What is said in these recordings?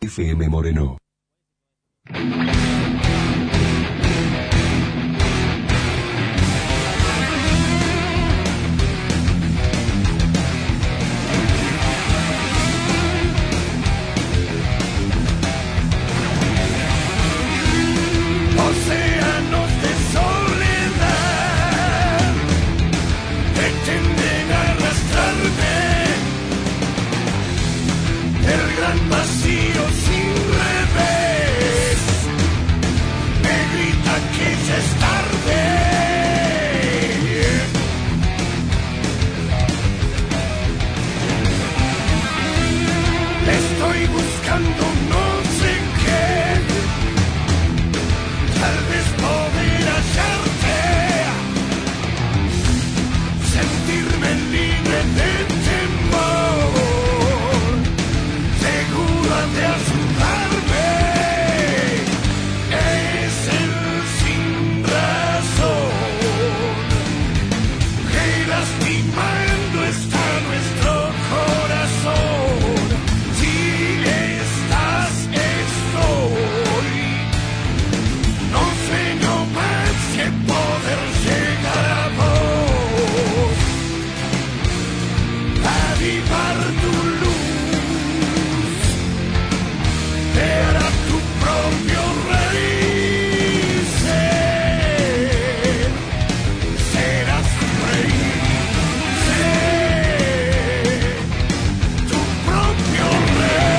FM Moreno. Océanos de soledad pretenden arrastrarme, el gran vacío sin revés me grita que ya es tarde. Estoy buscando no sé qué, tal vez poder hallarte, sentirme libre de temor, seguro de ayudarme. Es el sin razón que lastimando está nuestro corazón. Si estás, estoy. No sé nomás si poder llegar a vos, avivar tu luz, te hará tu propio rey ser, serás un rey, ser tu propio rey.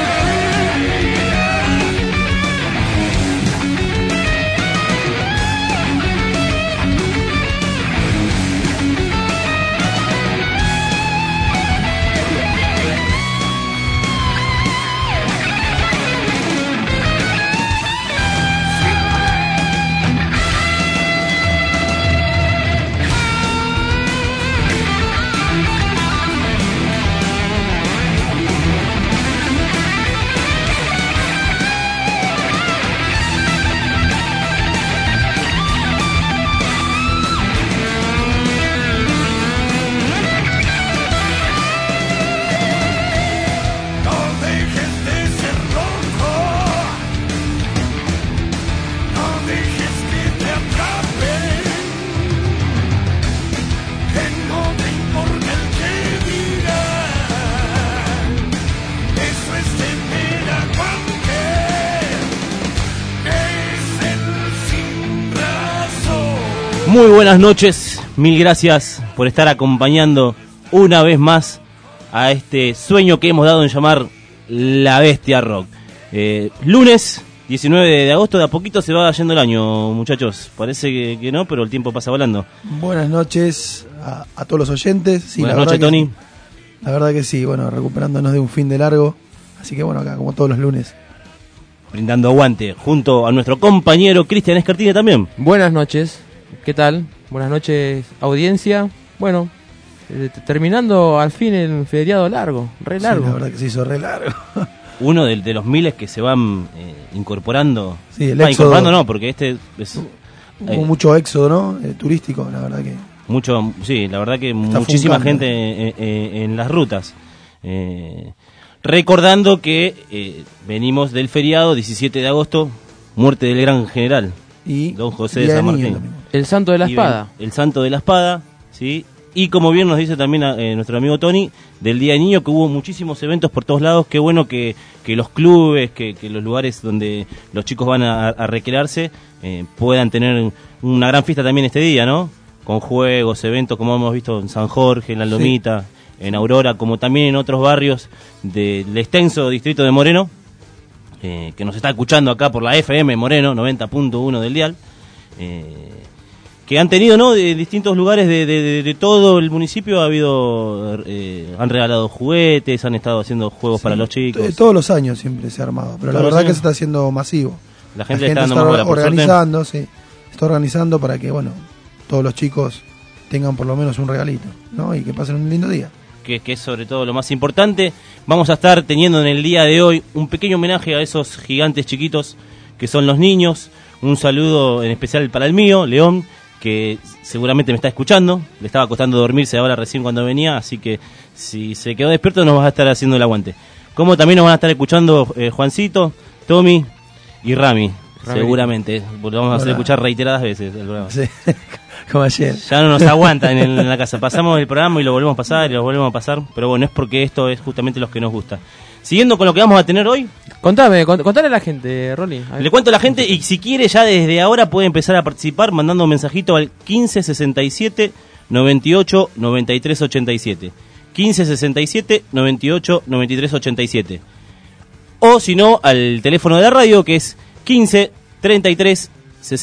No dejes de ser loco, no dejes que te atrapen, que no te importa el que dirán, eso es tener aguante, es el sin razón. Muy buenas noches, mil gracias por estar acompañando una vez más a este sueño que hemos dado en llamar La Bestia Rock. Lunes 19 de agosto, de a poquito se va yendo el año, muchachos. Parece que no, pero el tiempo pasa volando. Buenas noches a todos los oyentes. Sí, Buenas la noches, verdad Tony. que, la verdad que sí, bueno, recuperándonos de un fin de largo. Así que bueno, acá como todos los lunes. Brindando aguante junto a nuestro compañero Cristian Escartini también. Buenas noches, ¿qué tal? Buenas noches, audiencia. Bueno, terminando al fin el feriado largo, re largo. Sí, la verdad que se hizo re largo. Uno de los miles que se van incorporando. Sí, el Ah, éxodo. incorporando no, porque este es Hubo mucho éxodo, ¿no? Turístico, la verdad que. mucho, sí, la verdad que Está muchísima funcando. gente en las rutas. Recordando que venimos del feriado 17 de agosto, muerte del gran general Y Don José de Día San Niño Martín. también. El santo de la Y espada. el santo de la espada, ¿sí? Y como bien nos dice también nuestro amigo Tony, del Día del Niño, que hubo muchísimos eventos por todos lados. Qué bueno que los clubes, que los lugares donde los chicos van a recrearse puedan tener una gran fiesta también este día, ¿no? Con juegos, eventos, como hemos visto en San Jorge, en La Lomita, en Aurora, como también en otros barrios del extenso distrito de Moreno, que nos está escuchando acá por la FM Moreno, 90.1 del dial. Que han tenido, ¿no? De distintos lugares de todo el municipio ha habido, han regalado juguetes, han estado haciendo juegos para los chicos. Todos los años siempre se ha armado, pero la Todos los verdad que años. se está haciendo masivo. La gente está dando más bola, por suerte. organizando, sí, está organizando para que, bueno, todos los chicos tengan por lo menos un regalito, ¿no? Y que pasen un lindo día. Que es sobre todo lo más importante. Vamos a estar teniendo en el día de hoy un pequeño homenaje a esos gigantes chiquitos que son los niños. Un saludo en especial para el mío, León, que seguramente me está escuchando. Le estaba costando dormirse ahora recién cuando venía, así que si se quedó despierto nos va a estar haciendo el aguante. como también nos van a estar escuchando Juancito, Tommy y Rami. Seguramente, porque lo vamos a hacer escuchar reiteradas veces el programa. Sí, como ayer. Ya no nos aguantan en la casa. Pasamos el programa y lo volvemos a pasar y lo volvemos a pasar. Pero bueno, es porque esto es justamente lo que nos gusta. Siguiendo con lo que vamos a tener hoy. Contale a la gente, Rolly. Le cuento a la gente y si quiere ya desde ahora puede empezar a participar mandando un mensajito al 1567 98 93 87. 1567 98 93 87. O si no, al teléfono de la radio que es 15 33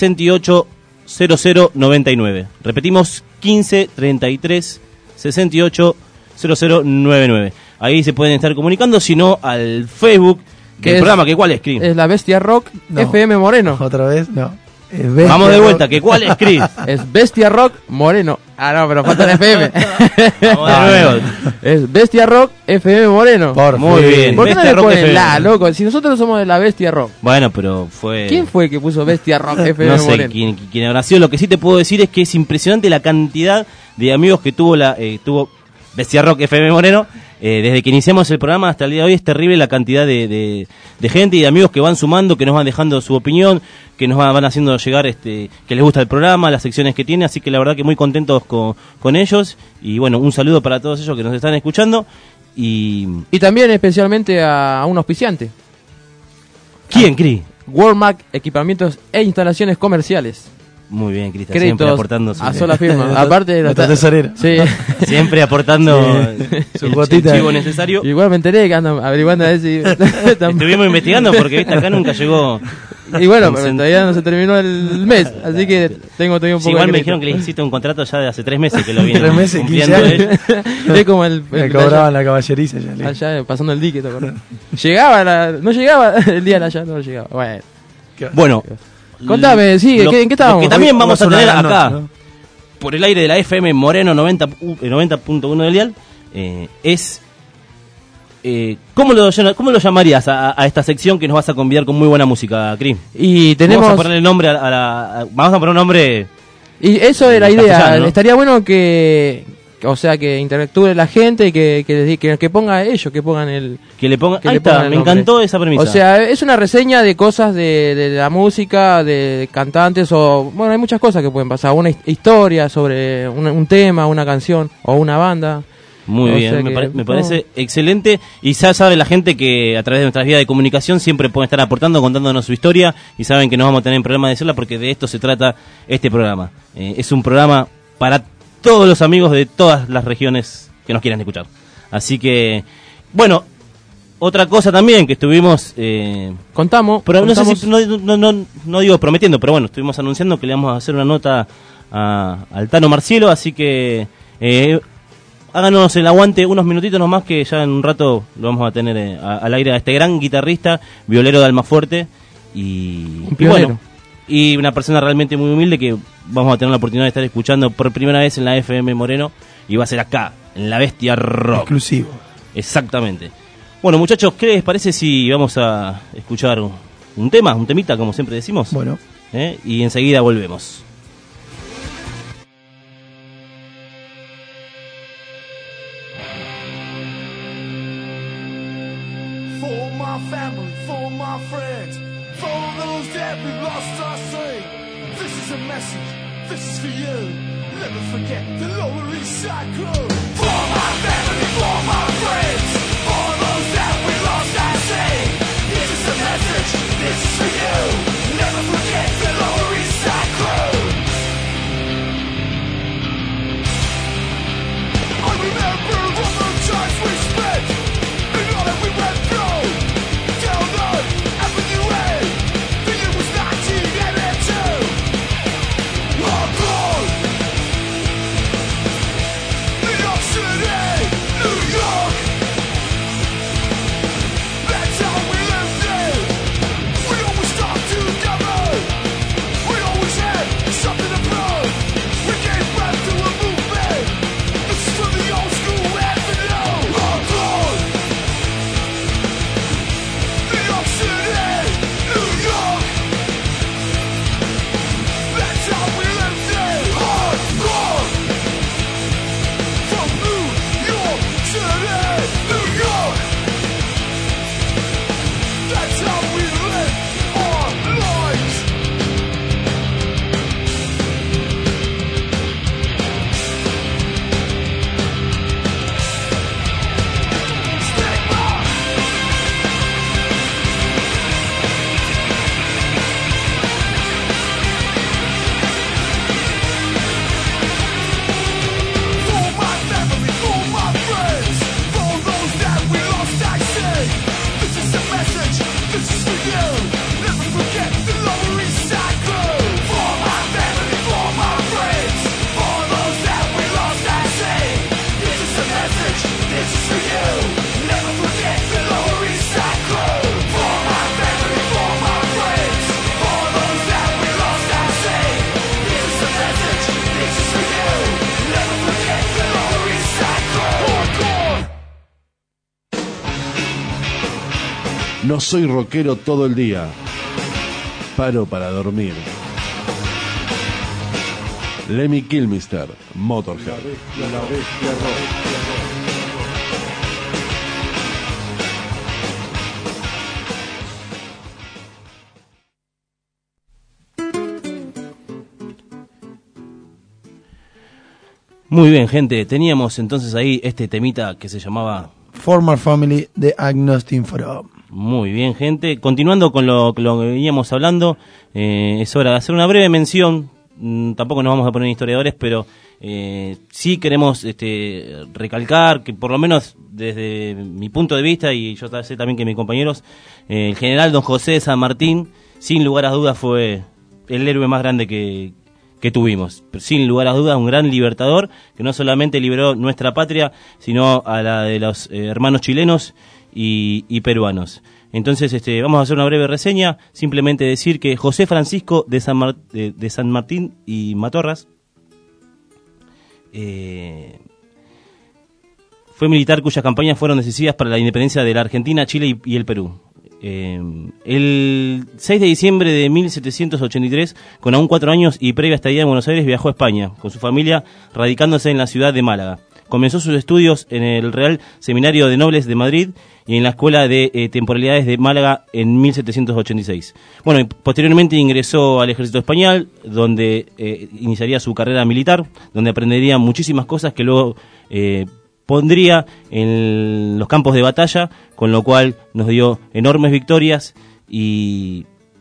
68 00 99. Repetimos, 15 33 68 00 99. Ahí se pueden estar comunicando, si no al Facebook del programa, que cuál es, Cris. Es La Bestia Rock FM Moreno. ¿Otra vez? No. Vamos de vuelta, que cuál es, Cris. Es Bestia Rock Moreno. Ah, no, pero falta el FM. Vamos de nuevo. Es Bestia Rock FM Moreno. Muy bien. ¿Por qué no Bestia le Rock ponen FM. la, loco? Si nosotros somos de La Bestia Rock. Bueno, pero fue... ¿Quién fue el que puso Bestia Rock FM No sé Moreno? quién habrá sido. Lo que sí te puedo decir es que es impresionante la cantidad de amigos que tuvo Bestia Rock FM Moreno. Desde que iniciamos el programa hasta el día de hoy es terrible la cantidad de gente y de amigos que van sumando, que nos van dejando su opinión, que nos van haciendo llegar que les gusta el programa, las secciones que tiene, así que la verdad que muy contentos con ellos y bueno, un saludo para todos ellos que nos están escuchando y también especialmente a un auspiciante. ¿Quién, Cris? Worldmac, equipamientos e instalaciones comerciales. Muy bien, Cristian, siempre Créditos aportando a sola firma. Aparte Nuestra tesorera. Sí. siempre aportando Su el cuotita. chivo necesario. Igual me enteré que andan averiguando a ver si... Estuvimos investigando porque viste acá nunca llegó. Y bueno, pero todavía no se terminó el mes, así que tengo todavía un Sí, poco igual de me crédito. dijeron que le hiciste un contrato ya de hace 3 meses que lo vienen 3 meses, cumpliendo 15 él. Es como el Me cobraban la caballeriza ya. allá pasando el dique, ¿te acuerdas? No llegaba el día de allá, no llegaba. Bueno, Bueno, contame, sí, ¿en qué estábamos? Lo que también Hoy vamos a una tener gran acá, noche, ¿no? por el aire de la FM Moreno 90.1 del dial, es... ¿cómo lo llamarías a esta sección que nos vas a convidar con muy buena música, Cris? Y tenemos... Vamos a ponerle nombre vamos a poner un nombre... Y eso es la idea, castellano, ¿no? estaría bueno que interactúe la gente, que ponga ellos, que pongan el... Que le ponga... Que Ahí le está, pongan el me nombre. encantó esa premisa. O sea, es una reseña de cosas de la música, de cantantes, o... Bueno, hay muchas cosas que pueden pasar. Una historia sobre un tema, una canción, o una banda. Muy O bien, sea me parece excelente. Y ya sabe la gente que a través de nuestras vías de comunicación siempre pueden estar aportando, contándonos su historia. Y saben que no vamos a tener problema de decirla porque de esto se trata este programa. Es un programa para todos los amigos de todas las regiones que nos quieran escuchar. Así que, bueno, otra cosa también que estuvimos... Contamos. pero no sé si, no digo prometiendo, pero bueno, estuvimos anunciando que le vamos a hacer una nota al Tano Marcielo, así que... háganos el aguante unos minutitos nomás que ya en un rato lo vamos a tener al aire a este gran guitarrista, violero de Almafuerte y bueno, y una persona realmente muy humilde que vamos a tener la oportunidad de estar escuchando por primera vez en la FM Moreno y va a ser acá, en La Bestia Rock. Exclusivo. Exactamente. Bueno, muchachos, ¿qué les parece si vamos a escuchar un temita, como siempre decimos? Bueno. Y enseguida volvemos. For my family, for my friends, for all those that we lost our say. This is a message, this is for you. Never forget the Lower East Side crew. For my family, for my friends, for all those that we lost our say. This is a message, this is for you. Never forget the Lower East Side crew. I remember all the times we spent. And all that we went through, down on Avenue A, the year was 1982. Hardcore, New York City, New York. That's how we lived it. We always thought No soy rockero todo el día. Paro para dormir. Lemmy Kilmister, Motorhead. La bestia rock. Muy bien, gente, teníamos entonces ahí este temita que se llamaba Former Family de Agnostic Front. Muy bien, gente. Continuando con lo que veníamos hablando, es hora de hacer una breve mención. Tampoco nos vamos a poner historiadores, pero sí queremos recalcar que, por lo menos desde mi punto de vista, y yo sé también que mis compañeros, el general don José de San Martín, sin lugar a dudas, fue el héroe más grande que tuvimos. Sin lugar a dudas, un gran libertador que no solamente liberó nuestra patria, sino a la de los hermanos chilenos y peruanos. Entonces vamos a hacer una breve reseña, simplemente decir que José Francisco de San Martín y Matorras fue militar cuyas campañas fueron decisivas para la independencia de la Argentina, Chile y el Perú. El 6 de diciembre de 1783, con aún 4 años y previa estadía en Buenos Aires, viajó a España con su familia, radicándose en la ciudad de Málaga. Comenzó sus estudios en el Real Seminario de Nobles de Madrid y en la Escuela de Temporalidades de Málaga en 1786. Bueno, y posteriormente ingresó al ejército español, donde iniciaría su carrera militar, donde aprendería muchísimas cosas que luego pondría en los campos de batalla, con lo cual nos dio enormes victorias. Y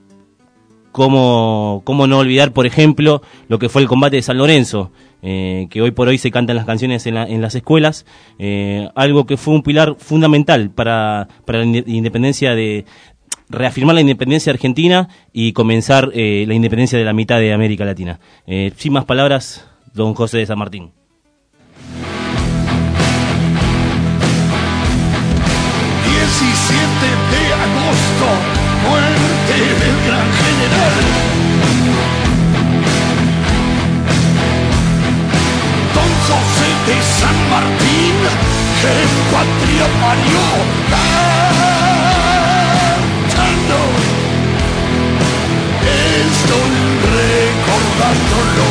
cómo no olvidar, por ejemplo, lo que fue el combate de San Lorenzo, que hoy por hoy se cantan las canciones en las escuelas, algo que fue un pilar fundamental para la independencia reafirmar la independencia argentina y comenzar la independencia de la mitad de América Latina. Sin más palabras, don José de San Martín. 17 de agosto, muerte del gran general. Don José de San Martín, que patria parió, cantando, estoy recordándolo.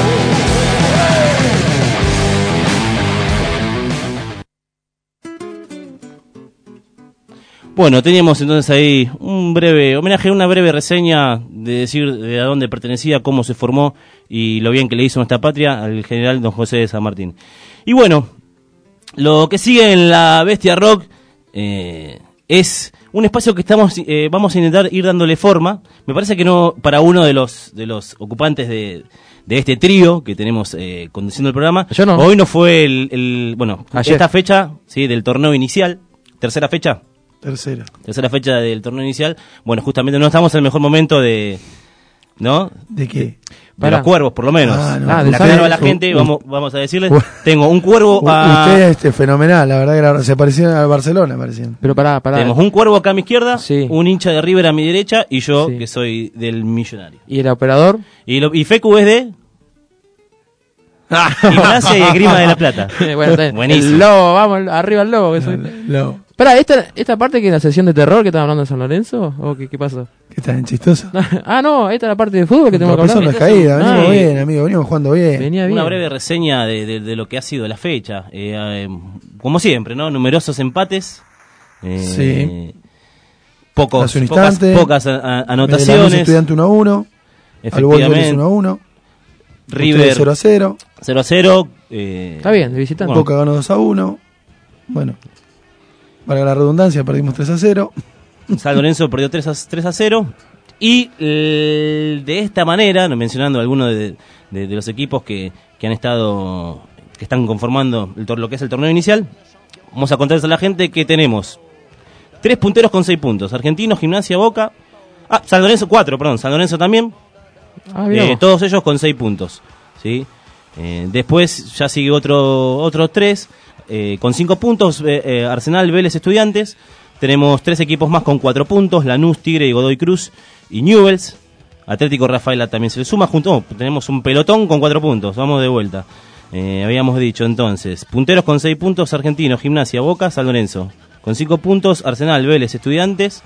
Bueno, teníamos entonces ahí un breve homenaje, una breve reseña de decir de a dónde pertenecía, cómo se formó y lo bien que le hizo a nuestra patria al general don José de San Martín. Y bueno, lo que sigue en la Bestia Rock es un espacio que vamos a intentar ir dándole forma. Me parece que no para uno de los ocupantes de este trío que tenemos conduciendo el programa. Yo no. Hoy no fue Ayer. esta fecha, sí, del torneo inicial, tercera fecha Tercera. del torneo inicial. Bueno, justamente no estamos en el mejor momento ¿no? ¿De qué? De los cuervos, por lo menos. No, La aclaro a la gente, vamos a decirles. Tengo un cuervo Usted es fenomenal, la verdad que se parecían al Barcelona, parecían. Pero pará. Tenemos un cuervo acá a mi izquierda, Sí. un hincha de River a mi derecha y yo, Sí. que soy del Millonario. ¿Y el operador? Y Fecu es de Gimnasia y Esgrima de la Plata. Bueno, está bien. Buenísimo. El lobo, vamos, arriba el lobo. Que soy. Pará, ¿esta parte que es la sesión de terror que estaba hablando de San Lorenzo? ¿O qué pasó? ¿Qué tan chistoso? No, esta es la parte de fútbol que tenemos que Son hablar. las caídas, venimos Ah, bien, amigo, venimos jugando bien. Venía bien. Una breve reseña de lo que ha sido la fecha. Como siempre, ¿no? Numerosos empates. Sí. Pocas anotaciones. Lanús Estudiante 1-1. Al Vélez Efectivamente. 1-1. River 0-0. 0-0. Está bien, de visitante. Bueno. Boca ganó 2-1. Bueno, valga la redundancia, perdimos 3-0. San Lorenzo perdió 3-0. Y de esta manera, mencionando algunos de los equipos que han estado, que están conformando lo que es el torneo inicial, vamos a contarles a la gente que tenemos 3 punteros con 6 puntos. Argentinos, Gimnasia, Boca. San Lorenzo 4, perdón. San Lorenzo también. Todos ellos con 6 puntos. ¿Sí? Después ya sigue otros 3 con 5 puntos. Arsenal, Vélez, Estudiantes. Tenemos 3 equipos más con 4 puntos. Lanús, Tigre y Godoy Cruz y Newell's. Atlético Rafaela también se le suma. Tenemos un pelotón con 4 puntos. Vamos de vuelta. Habíamos dicho entonces. Punteros con 6 puntos. Argentinos, Gimnasia, Boca, San Lorenzo. Con 5 puntos. Arsenal, Vélez, Estudiantes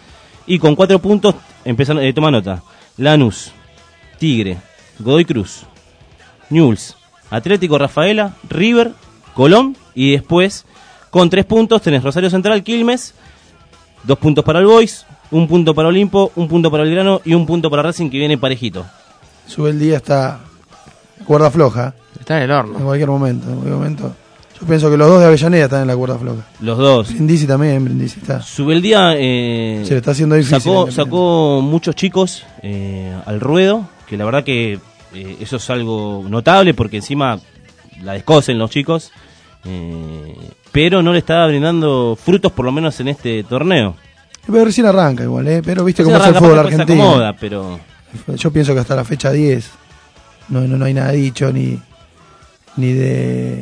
Y con 4 puntos, toma nota, Lanús, Tigre, Godoy Cruz, Newell's, Atlético Rafaela, River, Colón, y después con 3 puntos tenés Rosario Central, Quilmes, 2 puntos para el Boys, 1 punto para Olimpo, 1 punto para Belgrano y 1 punto para Racing, que viene parejito. Sube el día, está cuerda floja. Está en el horno. En cualquier momento. Yo pienso que los dos de Avellaneda están en la cuerda floja. Los dos. Brindisi también, Brindisi está. Subeldía Se le está haciendo difícil. sacó muchos chicos al ruedo, que la verdad que eso es algo notable, porque encima la descosen los chicos, pero no le está brindando frutos, por lo menos en este torneo. Pero recién arranca igual, pero viste Recién cómo es el arranca, fútbol aparte, argentino. se acomoda, pero Yo pienso que hasta la fecha 10 no hay nada dicho, ni de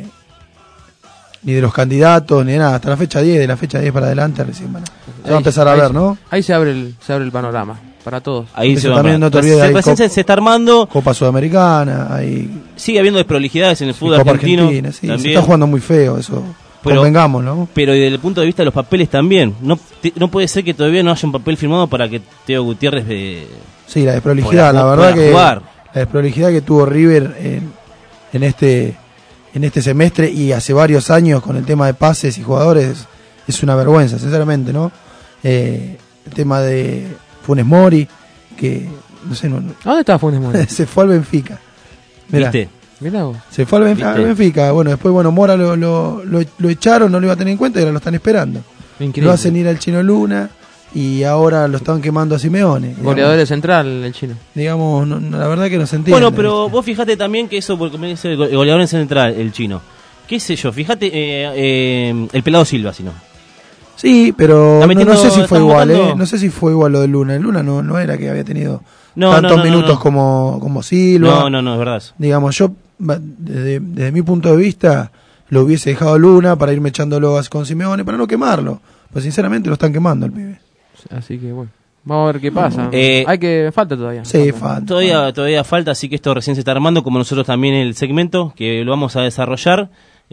los candidatos, ni de nada. Hasta la fecha 10, de la fecha 10 para adelante recién se va a empezar a ver, ¿no? Ahí se abre el panorama para todos. ahí Eso se va. también no te olvides, hay Recién se está armando. Copa Sudamericana, hay Sigue habiendo desprolijidades en el fútbol Copa argentino. Argentina, sí, se también. está jugando muy feo eso. Pero- Convengamos, ¿no? Pero desde el punto de vista de los papeles también. No puede ser que todavía no haya un papel firmado para que Teo Gutiérrez Sí, la desprolijidad, pueda la verdad que jugar. la desprolijidad que tuvo River en este semestre y hace varios años con el tema de pases y jugadores es una vergüenza, sinceramente, ¿no? El tema de Funes Mori, que no sé, ¿A dónde está Funes Mori? se fue al Benfica. Mirá, ¿Viste? Mirá vos. se fue al ¿Viste? Benfica. Bueno, después Mora lo echaron, no lo iba a tener en cuenta y ahora lo están esperando. Increíble. Lo hacen ir al Chino Luna y ahora lo estaban quemando a Simeone. Goleador de central, el chino. Digamos, la verdad que no se entiende. Bueno, pero vos fijate también que eso, porque me dice el goleador en central, el chino. ¿Qué sé yo? Fíjate, el pelado Silva, si no. Sí, pero Está no sé si fue están igual, votando. No sé si fue igual lo de Luna. El Luna no era que había tenido No, tantos no, minutos no. como Silva. No, es verdad eso. Digamos, yo, desde mi punto de vista, lo hubiese dejado a Luna para irme echándolo con Simeone, para no quemarlo. Pues sinceramente lo están quemando al pibe. Así que bueno. Vamos a ver qué pasa. Falta todavía. Sí, falta. Todavía falta, así que esto recién se está armando, como nosotros también el segmento, que lo vamos a desarrollar,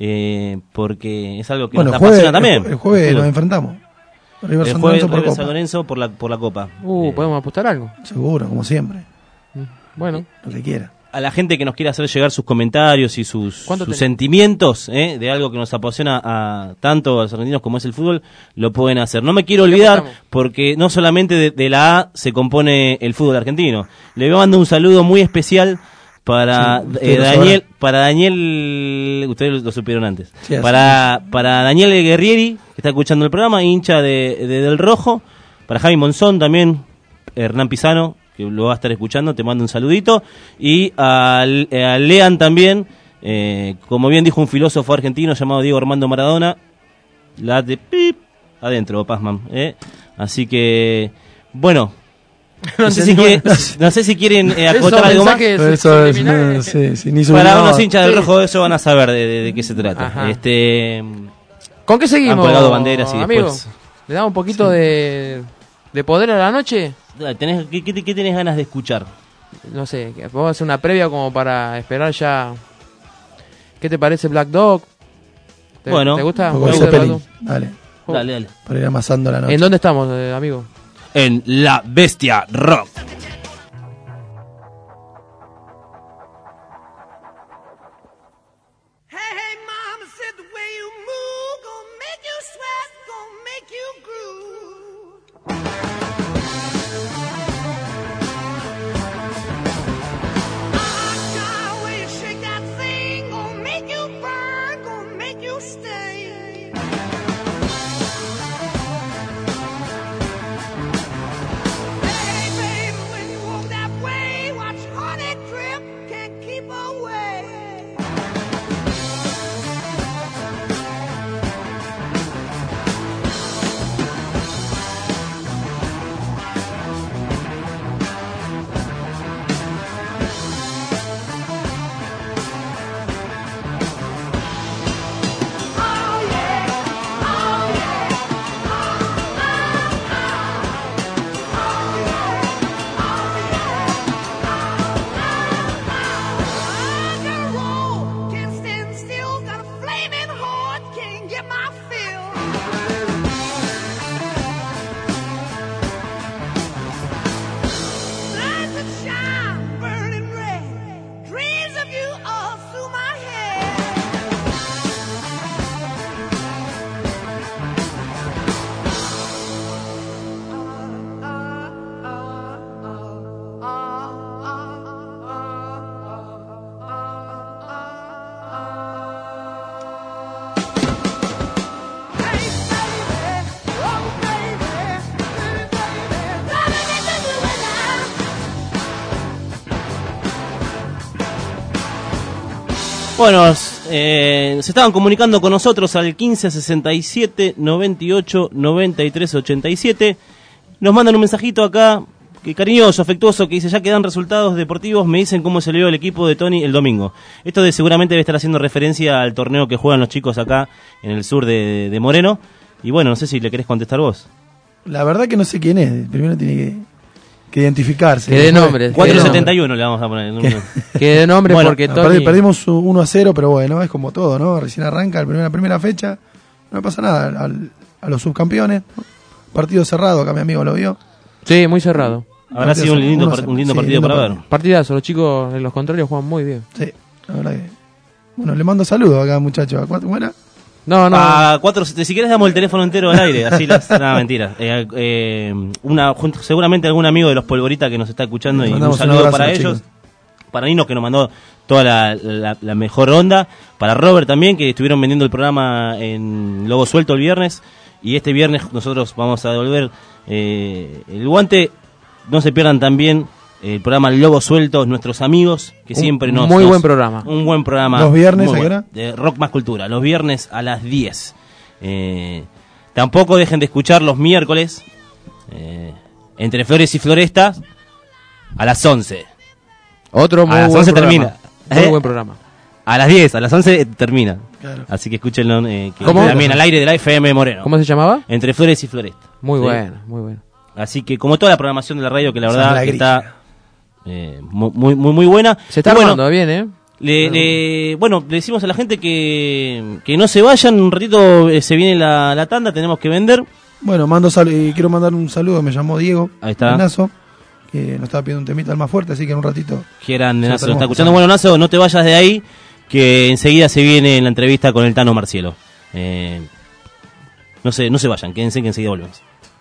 porque es algo que Bueno, nos el apasiona también. jueves, el jueves nos enfrentamos. River El San jueves Lorenzo por River Copa. San Lorenzo por la Copa. ¿Podemos apostar algo? Seguro, como siempre. Bueno. Lo que quiera. A la gente que nos quiera hacer llegar sus comentarios y sus ¿Cuánto tenés? sentimientos de algo que nos apasiona tanto a los argentinos como es el fútbol, lo pueden hacer. No me quiero olvidar, apostamos? porque no solamente de la A se compone el fútbol argentino. Le mando un saludo muy especial para Sí, ustedes lo Daniel, ustedes lo supieron antes, Sí, así para Daniel Guerrieri, que está escuchando el programa, hincha de Del Rojo, para Javi Monzón también, Hernán Pisano, que lo va a estar escuchando, te mando un saludito, y a Lean también, como bien dijo un filósofo argentino llamado Diego Armando Maradona, la de pip adentro, Pazman, así que, bueno, no sé si quieren acotar algo más. Eso es, sí, ni Para subliminal. unos hinchas del Rojo eso van a saber de qué se trata. Ajá. ¿Con qué seguimos? Han colgado banderas y amigo? después- ¿Le damos un poquito de poder a la noche? ¿Qué tenés ganas de escuchar? No sé, vamos a hacer una previa como para esperar ya. ¿Qué te parece Black Dog? Bueno, ¿Te gusta? Un poco ¿Te de gusta Zeppelin. Black Dog? Dale, Dale. para ir amasando la noche. ¿En dónde estamos, amigo? En La Bestia Rock. Hey, mama said the way you move gonna make you sweat, gonna make you groove. Ah, way you shake that thing, gonna make you burn, gonna make you stay. Hey, baby. Bueno, se estaban comunicando con nosotros al 15 67 98 93 87. Nos mandan un mensajito acá, que cariñoso, afectuoso, que dice: ya quedan resultados deportivos, me dicen cómo se le dio el equipo de Tony el domingo. Esto seguramente debe estar haciendo referencia al torneo que juegan los chicos acá en el sur de Moreno. Y bueno, no sé si le querés contestar vos. La verdad que no sé quién es. Primero tiene que identificarse. Que dé nombre. 471 le vamos a poner. Que dé nombre, bueno, porque Tony... Perdimos 1-0, pero bueno, es como todo, ¿no? Recién arranca la primera fecha, no pasa nada a los subcampeones, ¿no? Partido cerrado, acá mi amigo lo vio. Sí, muy cerrado. Habrá sido un lindo partido para ver. Partidazo, los chicos en los contrarios juegan muy bien. Sí, la verdad que... Bueno, le mando saludos acá, muchachos. ¿Buena? No. A 4, si querés damos el teléfono entero al aire, así nada, mentira. Seguramente algún amigo de los Polvorita que nos está escuchando, y un saludo para ellos. Chicos. Para Nino, que nos mandó toda la mejor onda. Para Robert también, que estuvieron vendiendo el programa en Lobo Suelto el viernes. Y este viernes nosotros vamos a devolver el guante. No se pierdan también el programa Lobo Suelto, nuestros amigos, que siempre nos... Muy buen programa. Un buen programa. ¿Los viernes a qué hora? De Rock Más Cultura, los viernes a las 10. Tampoco dejen de escuchar los miércoles, Entre Flores y Florestas, a las 11. Otro muy a las buen 11 programa. Termina. Muy buen programa. A las 10, a las 11 termina. Claro. Así que escúchenlo, que ¿Cómo? también al aire de la FM Moreno. ¿Cómo se llamaba? Entre Flores y Florestas. Muy ¿sí? bueno, muy bueno. Así que como toda la programación de la radio, que la verdad que grilla. está muy buena. Se está Y bueno, armando bien, ¿eh? le decimos a la gente que no se vayan, un ratito se viene la tanda, tenemos que vender. Bueno, quiero mandar un saludo, me llamó Diego. Ahí está. Nazo, que nos estaba pidiendo un temita al más fuerte, así que en un ratito... Quieran, Nazo, Sí, lo está escuchando. Bueno, Nazo, no te vayas de ahí, que enseguida se viene la entrevista con el Tano Marcielo. No se vayan, quédense que enseguida volvemos.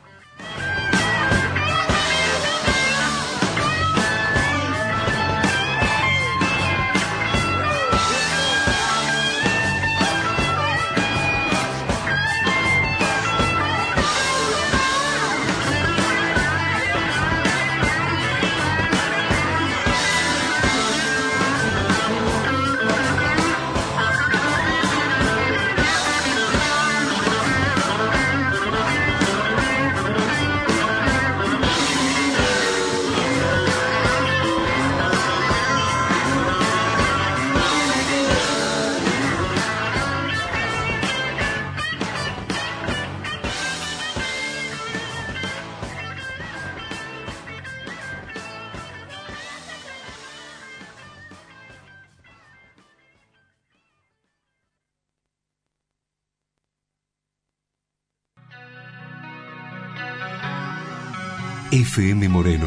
FM Moreno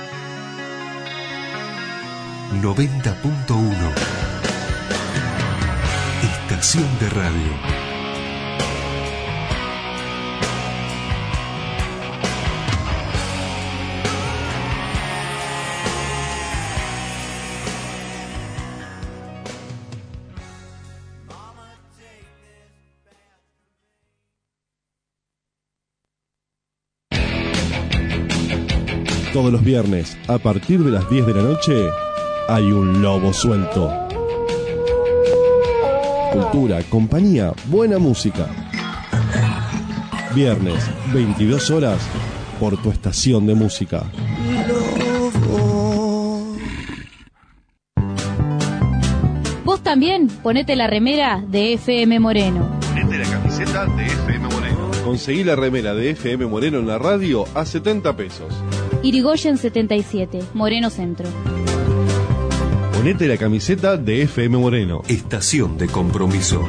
90.1 Estación de radio. Todos los viernes, a partir de las 10 de la noche, hay un lobo suelto. Cultura, compañía, buena música. Viernes, 22 horas, por tu estación de música. Vos también ponete la remera de FM Moreno. Ponete la camiseta de FM Moreno. Conseguí la remera de FM Moreno en la radio a 70 pesos. Irigoyen 77, Moreno Centro. Ponete la camiseta de FM Moreno. Estación de compromiso.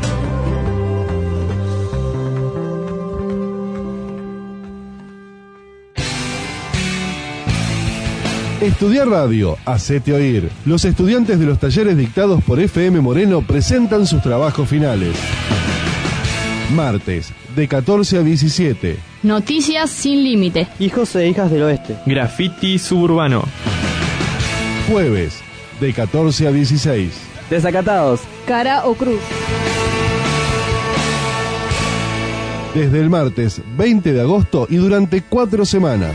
Estudiar radio, hacete oír. Los estudiantes de los talleres dictados por FM Moreno presentan sus trabajos finales. Martes, de 14 a 17. Noticias sin límite. Hijos e hijas del oeste. Graffiti suburbano. Jueves, de 14 a 16. Desacatados. Cara o cruz. Desde el martes 20 de agosto y durante 4 semanas.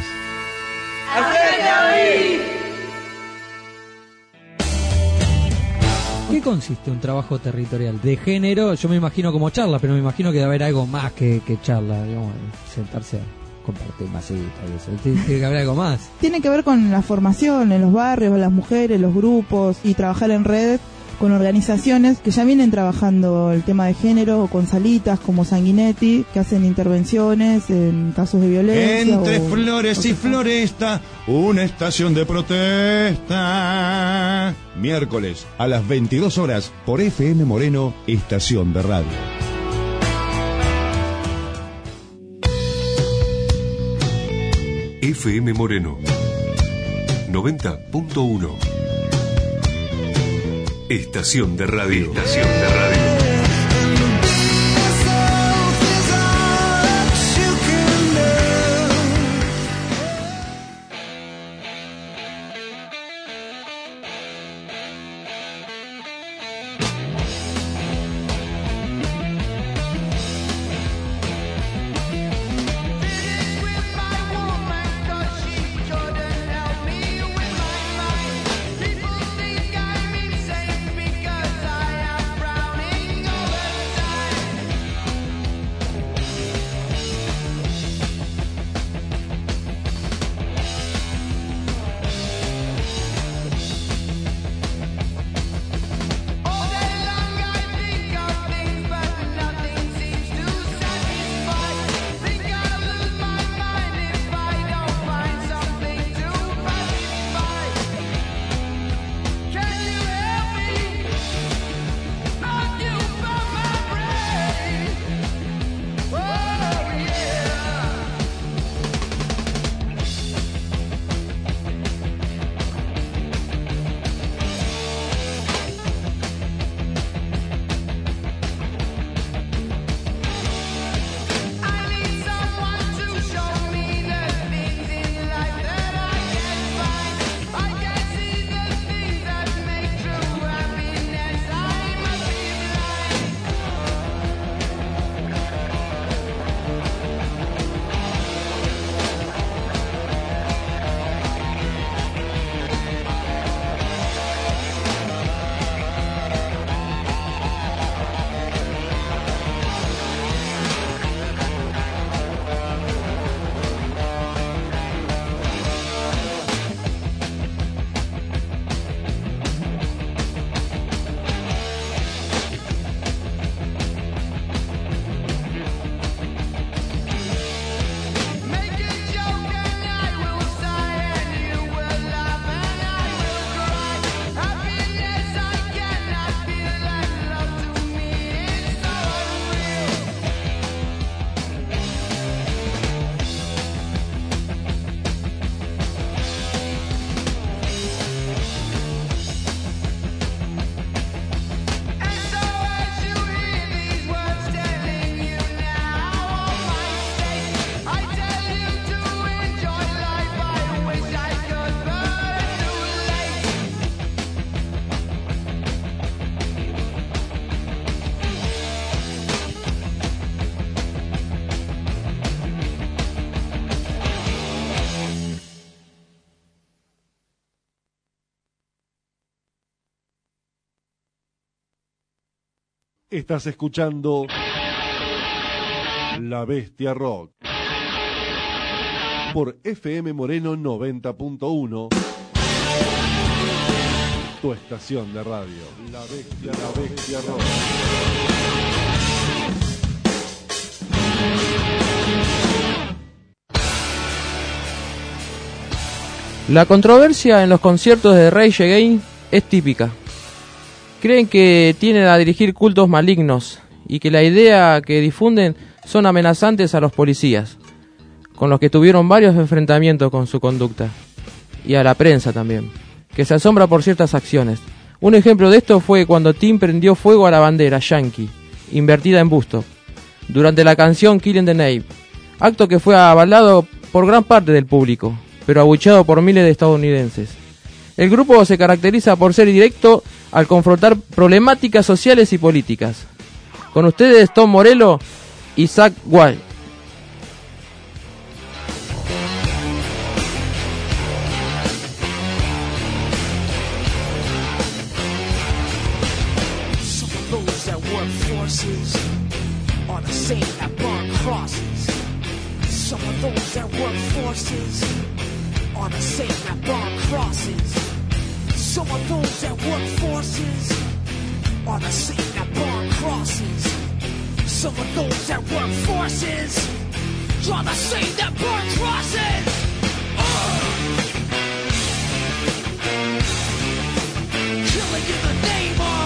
¿Qué consiste un trabajo territorial? De género, yo me imagino como charla, pero me imagino que debe haber algo más que charla, digamos, sentarse a compartir masita y eso. Tiene que haber algo más. Tiene que ver con la formación en los barrios, las mujeres, los grupos y trabajar en red con organizaciones que ya vienen trabajando el tema de género, o con salitas como Sanguinetti, que hacen intervenciones en casos de violencia. Entre flores y floresta, una estación de protesta. Miércoles a las 22 horas por FM Moreno, estación de radio. FM Moreno 90.1. Estación de radio. Estación de radio. Estás escuchando La Bestia Rock por FM Moreno 90.1, tu estación de radio. La Bestia Rock. La controversia en los conciertos de Rage Against es típica. Creen que tienen a dirigir cultos malignos y que la idea que difunden son amenazantes a los policías, con los que tuvieron varios enfrentamientos con su conducta, y a la prensa también, que se asombra por ciertas acciones. Un ejemplo de esto fue cuando Tim prendió fuego a la bandera Yankee, invertida en busto, durante la canción Killing the Name, acto que fue avalado por gran parte del público, pero abucheado por miles de estadounidenses. El grupo se caracteriza por ser directo al confrontar problemáticas sociales y políticas. Con ustedes, Tom Morello y Zakk Wylde. forces are the same that burn crosses. Some of those that work forces are the same that burn crosses. Some of those that work forces are the same that burn crosses. Some of those that work forces are the same that burn crosses. Killing in the name of.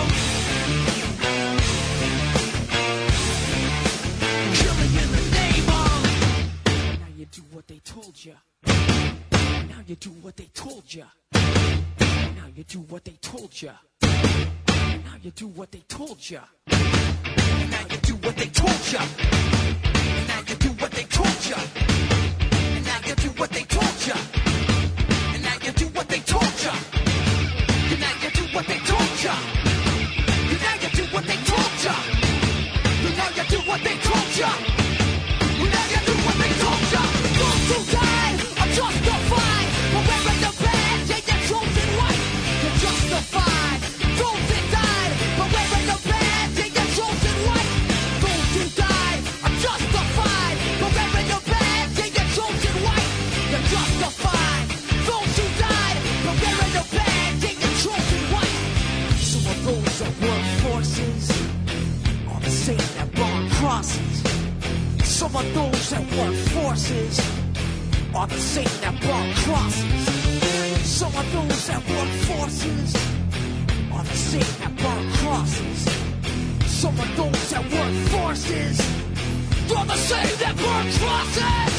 Killing in the name of. Now you do what they told you. Now you do what they told you. Now you do what they told you. Now you do what they told you. Now you do what they told you. Now you do what they told you. Now you do what they told you. And now you do what they told you. And now you do what they told you. And now you do what they told you. And now you do what they told you. And now you do what they told you. Those who died are justified for wearing the badge and your chosen white. You're justified. Those that died for wearing the badge and your chosen white. Those who died are justified for wearing the badge and your chosen white. You're justified. Those who died for wearing the badge and your chosen white. Some of those that work forces are the same that burn crosses. Some of those that work forces are the same that burn crosses. Some of those that work forces are the same that burn crosses. Some of those that work forces are the same that burn crosses.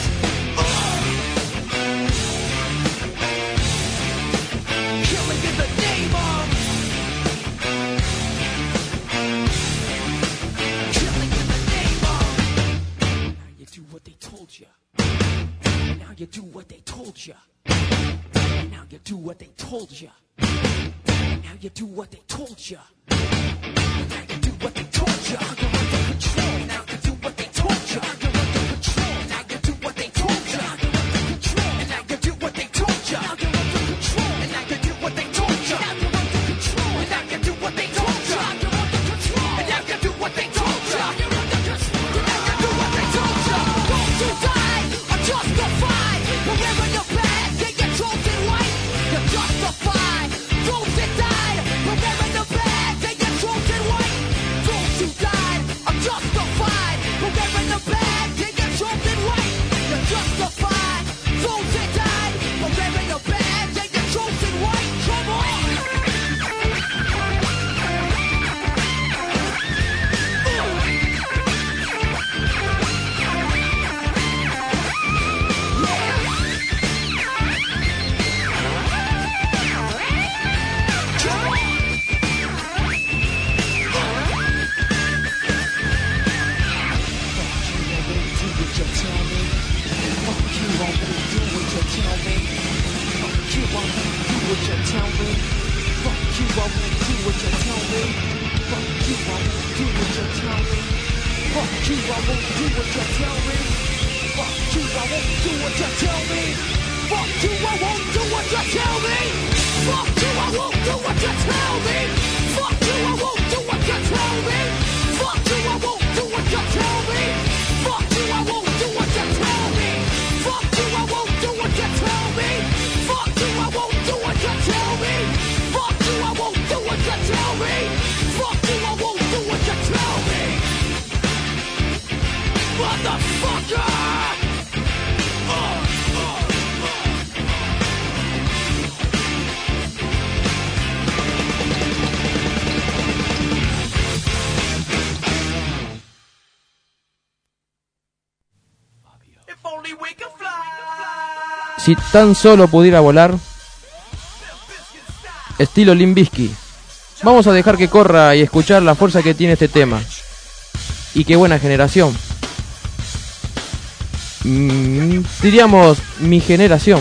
Killing in the name of. Killing in the name of. Now you do what they told you. Now you do what they told you. Now you do what they told you. Now you do what they told you. Now you do what they told you. You're under control. Now you do what they told you. You're under control. Now you do what they told you. You're under control. And now you do what they told you. Now you're under control. And now you do what they told you. Now you're under control. And now you do what they told you. Now you're under control. And now you do what they told you. Now you're under control. And now you do what they told you. Those who died are justified for wearing your badge and your chosen white. You're justified. Those that died for wearing the badge and your chosen white. Those who died are justified for wearing the badge and your chosen white. You're justified. Those that died for wearing the badge and your chosen white. Come on. Si tan solo pudiera volar, estilo Limp Bizkit. Vamos a dejar que corra y escuchar la fuerza que tiene este tema. Y qué buena generación. Diríamos mi generación.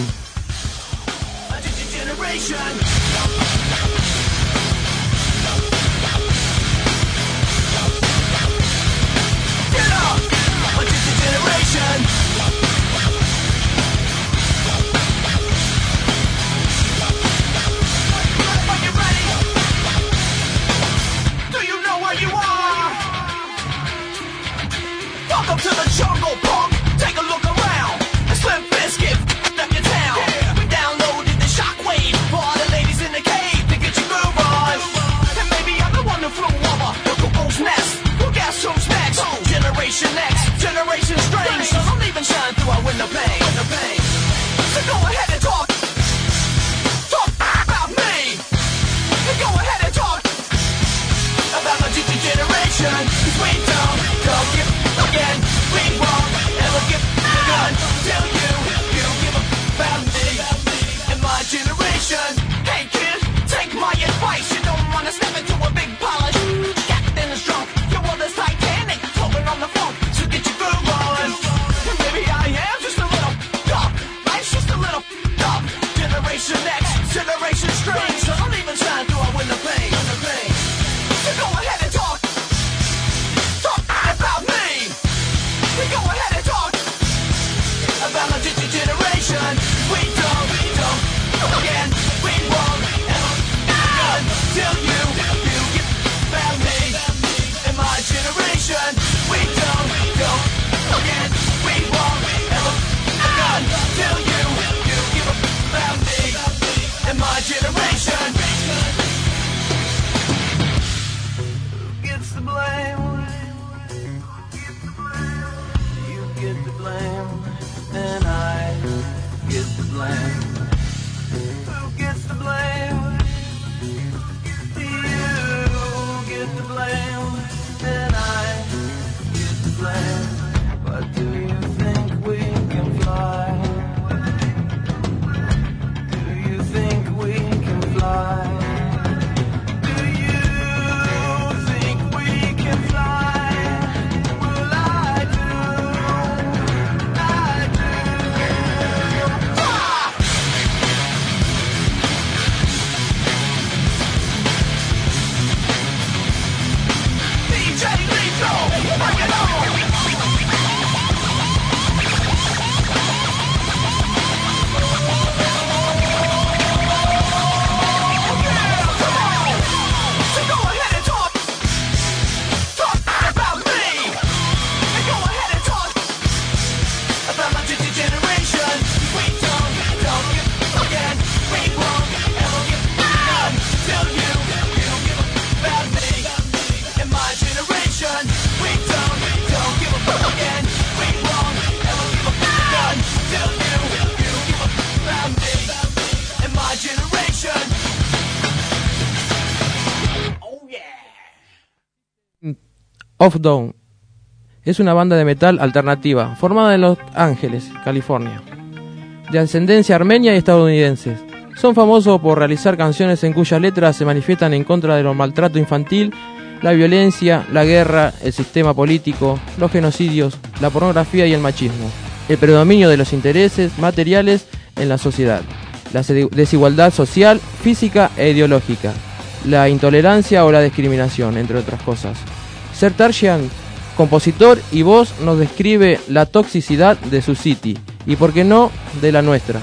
Off Down. Es una banda de metal alternativa formada en Los Ángeles, California, de ascendencia armenia y estadounidense. Son famosos por realizar canciones en cuyas letras se manifiestan en contra de los maltrato infantil, la violencia, la guerra, el sistema político, los genocidios, la pornografía y el machismo, el predominio de los intereses materiales en la sociedad, la desigualdad social, física e ideológica, la intolerancia o la discriminación, entre otras cosas. Sertarshian, compositor y voz, nos describe la toxicidad de su city y, por qué no, de la nuestra.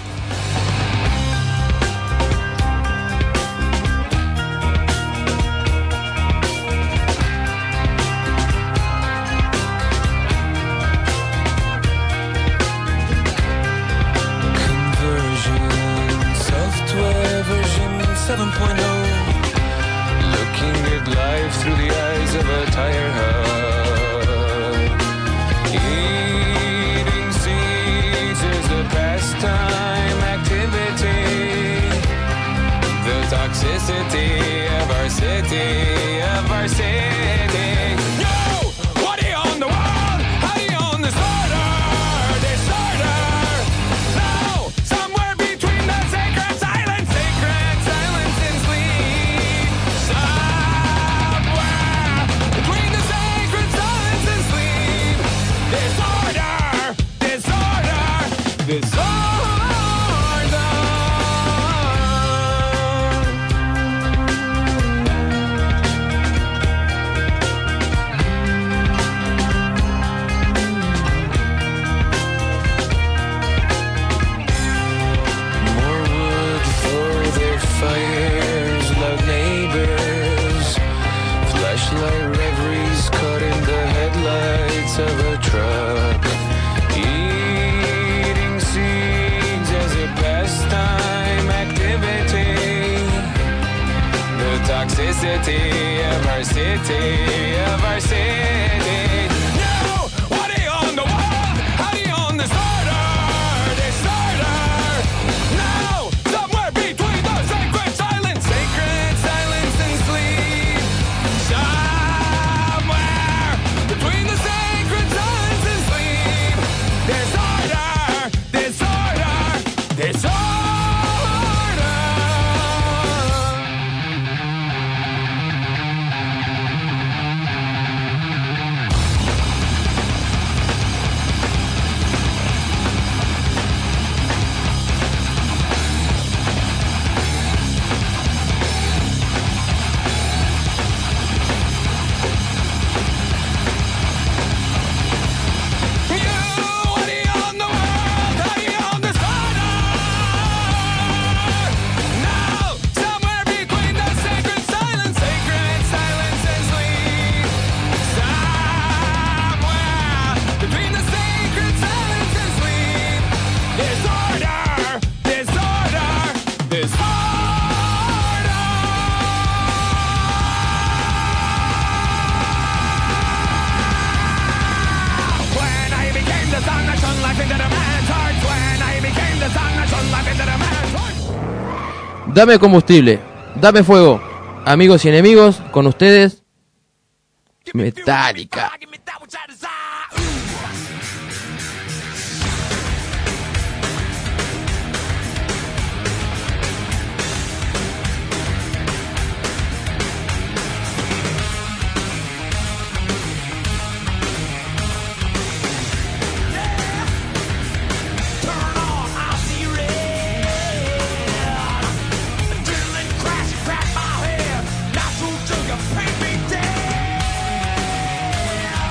Dame combustible, dame fuego, amigos y enemigos, con ustedes, Metallica. Paint me dead.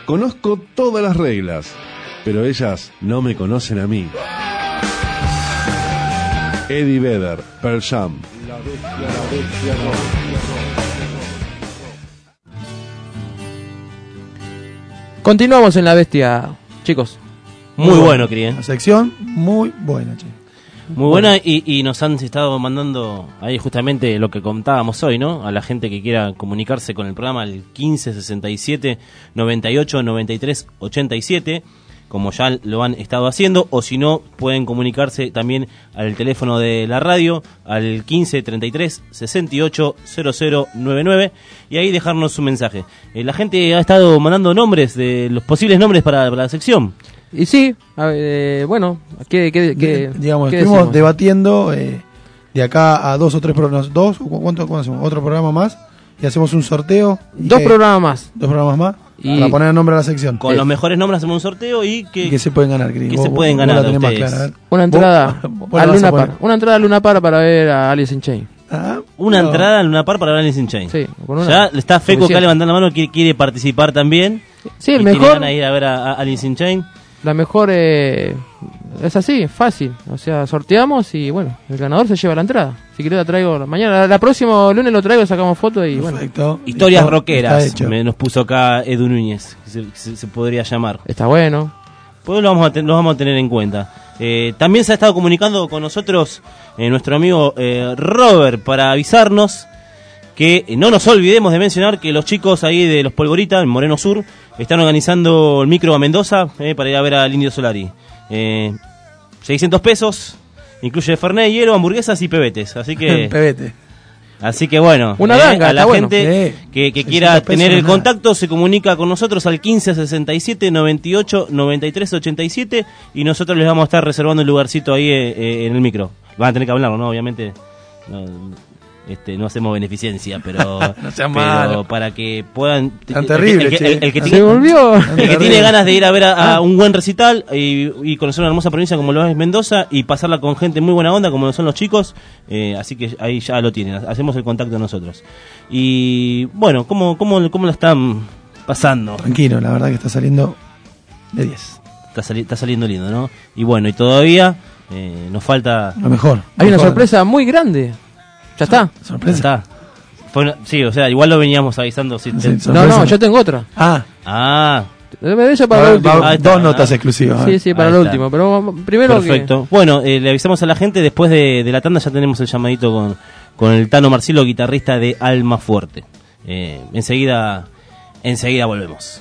Conozco todas las reglas, pero ellas no me conocen a mí. Eddie Vedder, Pearl Jam. Continuamos en La Bestia, chicos. Muy bueno, Cris. La sección muy buena, che. Muy buena, y nos han estado mandando ahí justamente lo que contábamos hoy, ¿no? A la gente que quiera comunicarse con el programa al 15 67 98 93 87, como ya lo han estado haciendo, o si no, pueden comunicarse también al teléfono de la radio, al 15 33 68 0099, y ahí dejarnos su mensaje. La gente ha estado mandando nombres, de los posibles nombres para la sección. Y sí, bueno, ¿qué digamos, ¿qué estuvimos decimos? debatiendo de acá a 2 o 3 programas, ¿cuánto hacemos? ¿Otro programa más? Y hacemos un sorteo. Dos programas más. Dos programas más. Para poner el nombre a la sección. Con los mejores nombres hacemos un sorteo y que se pueden ganar, Cris. Que se pueden ganar la ustedes. Más clara, una entrada vos a la vas Luna a poner. Park. Una entrada a Luna Park para ver a Alice in Chains. Una entrada a Luna Park para ver Alice in Chains. Sí, con una ya está Feco acá suficiente. levantando la mano, quiere participar también. Sí, el y mejor. tiene ganas de ir a ver a Alice in Chains. La mejor es así, fácil. O sea, sorteamos y bueno, el ganador se lleva la entrada. Si querés la traigo mañana. La próxima lunes lo traigo, sacamos fotos y Perfecto. bueno. Historias Está rockeras, hecho. nos puso acá Edu Núñez, que se podría llamar. Está bueno. Pues lo vamos a tener en cuenta. También se ha estado comunicando con nosotros nuestro amigo Robert para avisarnos que no nos olvidemos de mencionar que los chicos ahí de los Polvorita, en Moreno Sur, están organizando el micro a Mendoza para ir a ver al Indio Solari. 600 pesos, incluye fernet, hielo, hamburguesas y pebetes. Así que Pebete. Así que bueno, Una ganga, a la está gente bueno. que 600 quiera pesos tener el nada. contacto se comunica con nosotros al 15 67 98 93 87 y nosotros les vamos a estar reservando el lugarcito ahí en el micro. Van a tener que hablarlo, ¿no? Obviamente no hacemos beneficencia, pero, No sean malos. para que puedan... Tan terrible, che. el que Se tiene, volvió. el que tiene ganas de ir a ver a un buen recital y conocer una hermosa provincia como lo es Mendoza y pasarla con gente muy buena onda como lo son los chicos, así que ahí ya lo tienen, hacemos el contacto nosotros. Y bueno, ¿cómo la están pasando? Tranquilo, la verdad que está saliendo de 10. Está saliendo lindo, ¿no? Y bueno, y todavía nos falta... Lo mejor. Hay una Mejor. sorpresa muy grande. Ya está. ¿Sorpresa? Sí, o sea, igual lo veníamos avisando. Sí, No, sorpresa. yo tengo otra. Ah, Eso para lo último. Ahí está. Dos notas exclusivas. Sí, para Ahí lo está. último. Pero primero perfecto. Bueno, le avisamos a la gente, después de la tanda ya tenemos el llamadito con el Tano Marcelo, guitarrista de Alma Fuerte. Enseguida volvemos.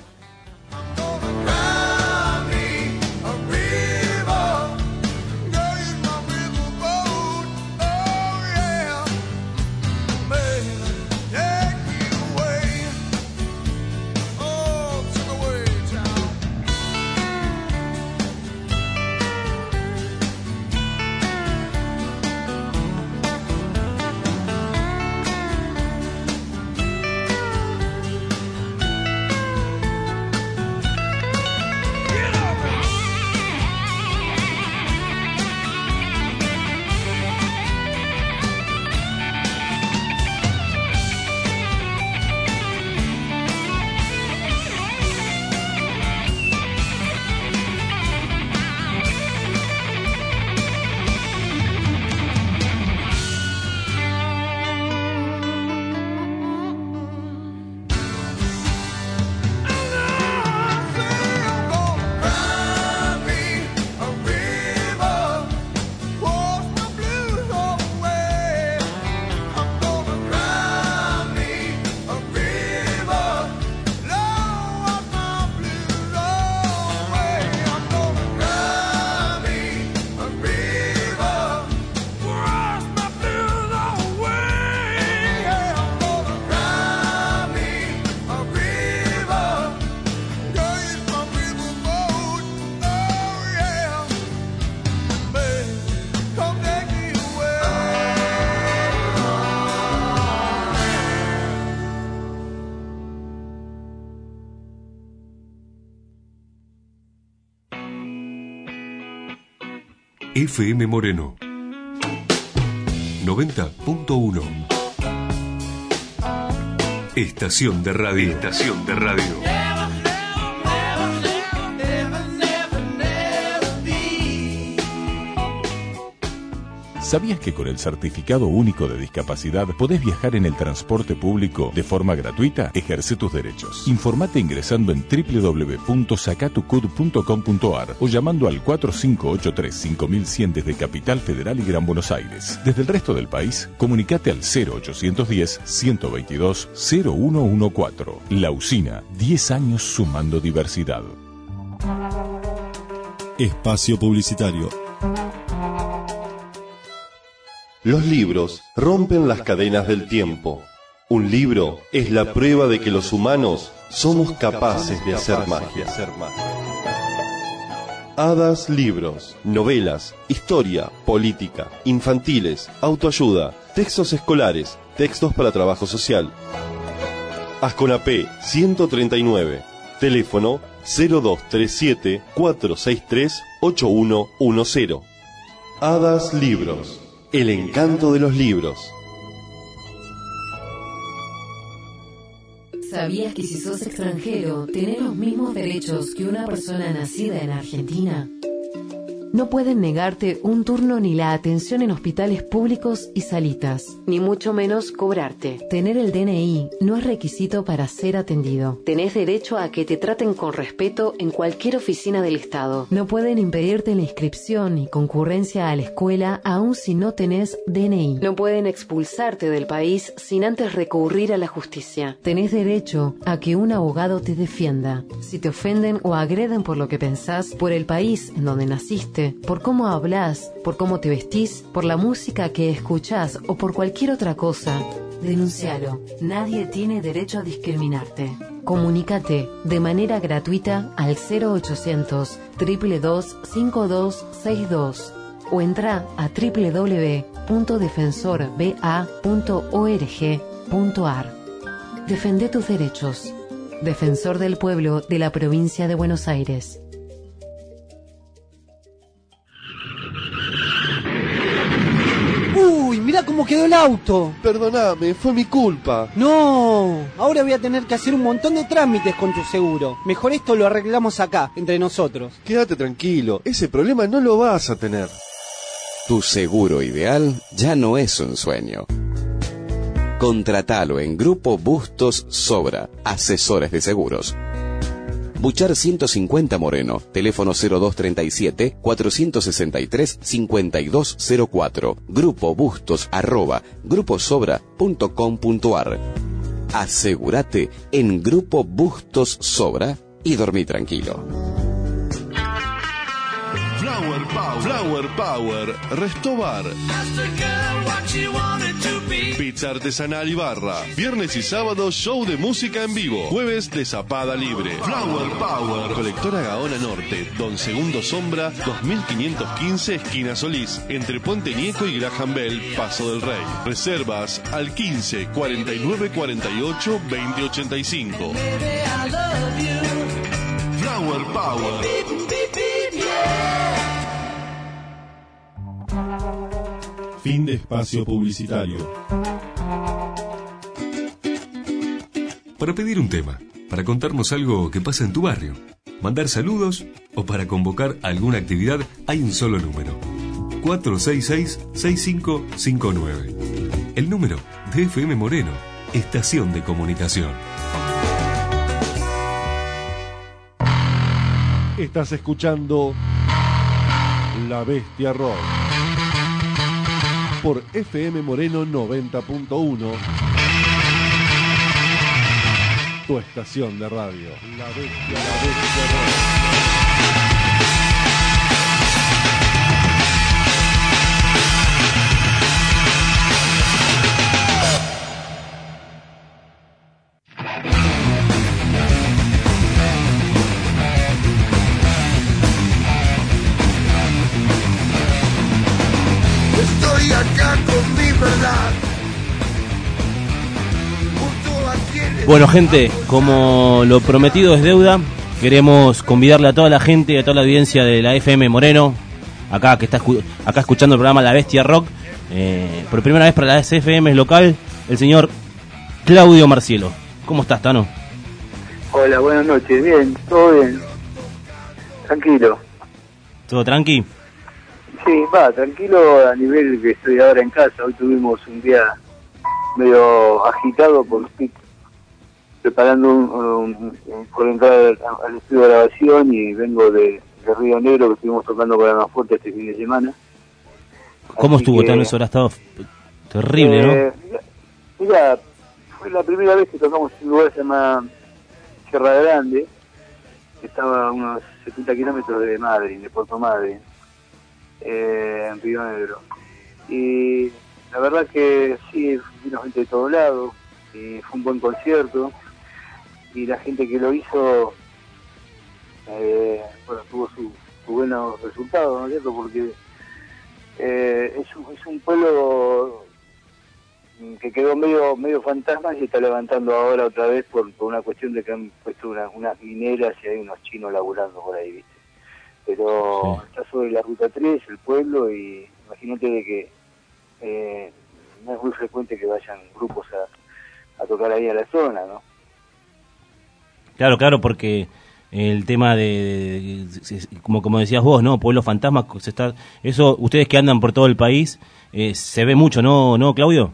FM Moreno 90.1. Estación de radio. Estación de radio. ¿Sabías que con el Certificado Único de Discapacidad podés viajar en el transporte público de forma gratuita? Ejerce tus derechos. Informate ingresando en www.sacatucud.com.ar o llamando al 4583-5100 desde Capital Federal y Gran Buenos Aires. Desde el resto del país, comunicate al 0810-122-0114. La Usina, 10 años sumando diversidad. Espacio publicitario. Los libros rompen las cadenas del tiempo. Un libro es la prueba de que los humanos somos capaces de hacer magia. Hadas Libros, novelas, historia, política, infantiles, autoayuda, textos escolares, textos para trabajo social. Asconapé 139, teléfono 0237-463-8110. Hadas Libros, el encanto de los libros. ¿Sabías que si sos extranjero, tenés los mismos derechos que una persona nacida en Argentina? No pueden negarte un turno ni la atención en hospitales públicos y salitas, ni mucho menos cobrarte. Tener el DNI no es requisito para ser atendido. Tenés derecho a que te traten con respeto en cualquier oficina del Estado. No pueden impedirte la inscripción y concurrencia a la escuela aun si no tenés DNI. No pueden expulsarte del país sin antes recurrir a la justicia. Tenés derecho a que un abogado te defienda. Si te ofenden o agreden por lo que pensás, por el país en donde naciste, por cómo hablas, por cómo te vestís, por la música que escuchás o por cualquier otra cosa, denuncialo. Nadie tiene derecho a discriminarte. Comunícate de manera gratuita al 0800 222 5262 o entra a www.defensorba.org.ar. Defende tus derechos. Defensor del Pueblo de la Provincia de Buenos Aires. ¡Uy! Mirá cómo quedó el auto. Perdóname, fue mi culpa. No, ahora voy a tener que hacer un montón de trámites con tu seguro. Mejor esto lo arreglamos acá, entre nosotros. Quédate tranquilo, ese problema no lo vas a tener. Tu seguro ideal ya no es un sueño. Contratalo en Grupo Bustos Sobra, asesores de seguros. Buchar 150 Moreno, teléfono 0237-463-5204, Grupo Bustos @gruposobra.com.ar. Asegúrate en Grupo Bustos Sobra y dormí tranquilo. Flower Power, Restobar. Pizza artesanal y barra. Viernes y sábado, show de música en vivo. Jueves de zapada libre. Flower Power. Colectora Gaona Norte, Don Segundo Sombra, 2515, esquina Solís. Entre Puente Nieco y Graham Bell, Paso del Rey. Reservas al 15 49 48 20 85. Flower Power. Fin de espacio publicitario. Para pedir un tema, para contarnos algo que pasa en tu barrio, mandar saludos o para convocar alguna actividad, hay un solo número: 466-6559. El número de FM Moreno, estación de comunicación. Estás escuchando La Bestia Rock por FM Moreno 90.1, tu estación de radio. La Bestia Rock. Estoy acá con mi verdad. Bueno, gente, como lo prometido es deuda, queremos convidarle a toda la gente, a toda la audiencia de la FM Moreno, acá que está acá escuchando el programa La Bestia Rock, por primera vez para la FM local, el señor Claudio Marcielo. ¿Cómo estás, Tano? Hola, buenas noches. Bien, todo bien. Tranquilo. ¿Todo tranqui? Sí, va, tranquilo a nivel que estoy ahora en casa. Hoy tuvimos un día medio agitado porque estoy preparando por entrar al estudio de grabación y vengo de Río Negro, que estuvimos tocando con Almafuerte este fin de semana. ¿Cómo estuvo, Tano? Eso habrá estado terrible, ¿no? Mira, fue la primera vez que tocamos en un lugar que se llama Sierra Grande, que estaba a unos 70 kilómetros de Madrid, de Puerto Madryn, en Río Negro. Y la verdad que sí, vino gente de todos lados, y fue un buen concierto, y la gente que lo hizo, bueno, tuvo sus buenos resultados, ¿no es cierto? Porque es un pueblo que quedó medio fantasma y se está levantando ahora otra vez por una cuestión de que han puesto unas mineras y hay unos chinos laburando por ahí, ¿viste? Pero sí, está sobre la Ruta 3, el pueblo, y imagínate de que no es muy frecuente que vayan grupos a tocar ahí a la zona, ¿no? Claro, porque el tema como decías vos, ¿no? Pueblo fantasma, eso, ustedes que andan por todo el país, se ve mucho, ¿no, Claudio?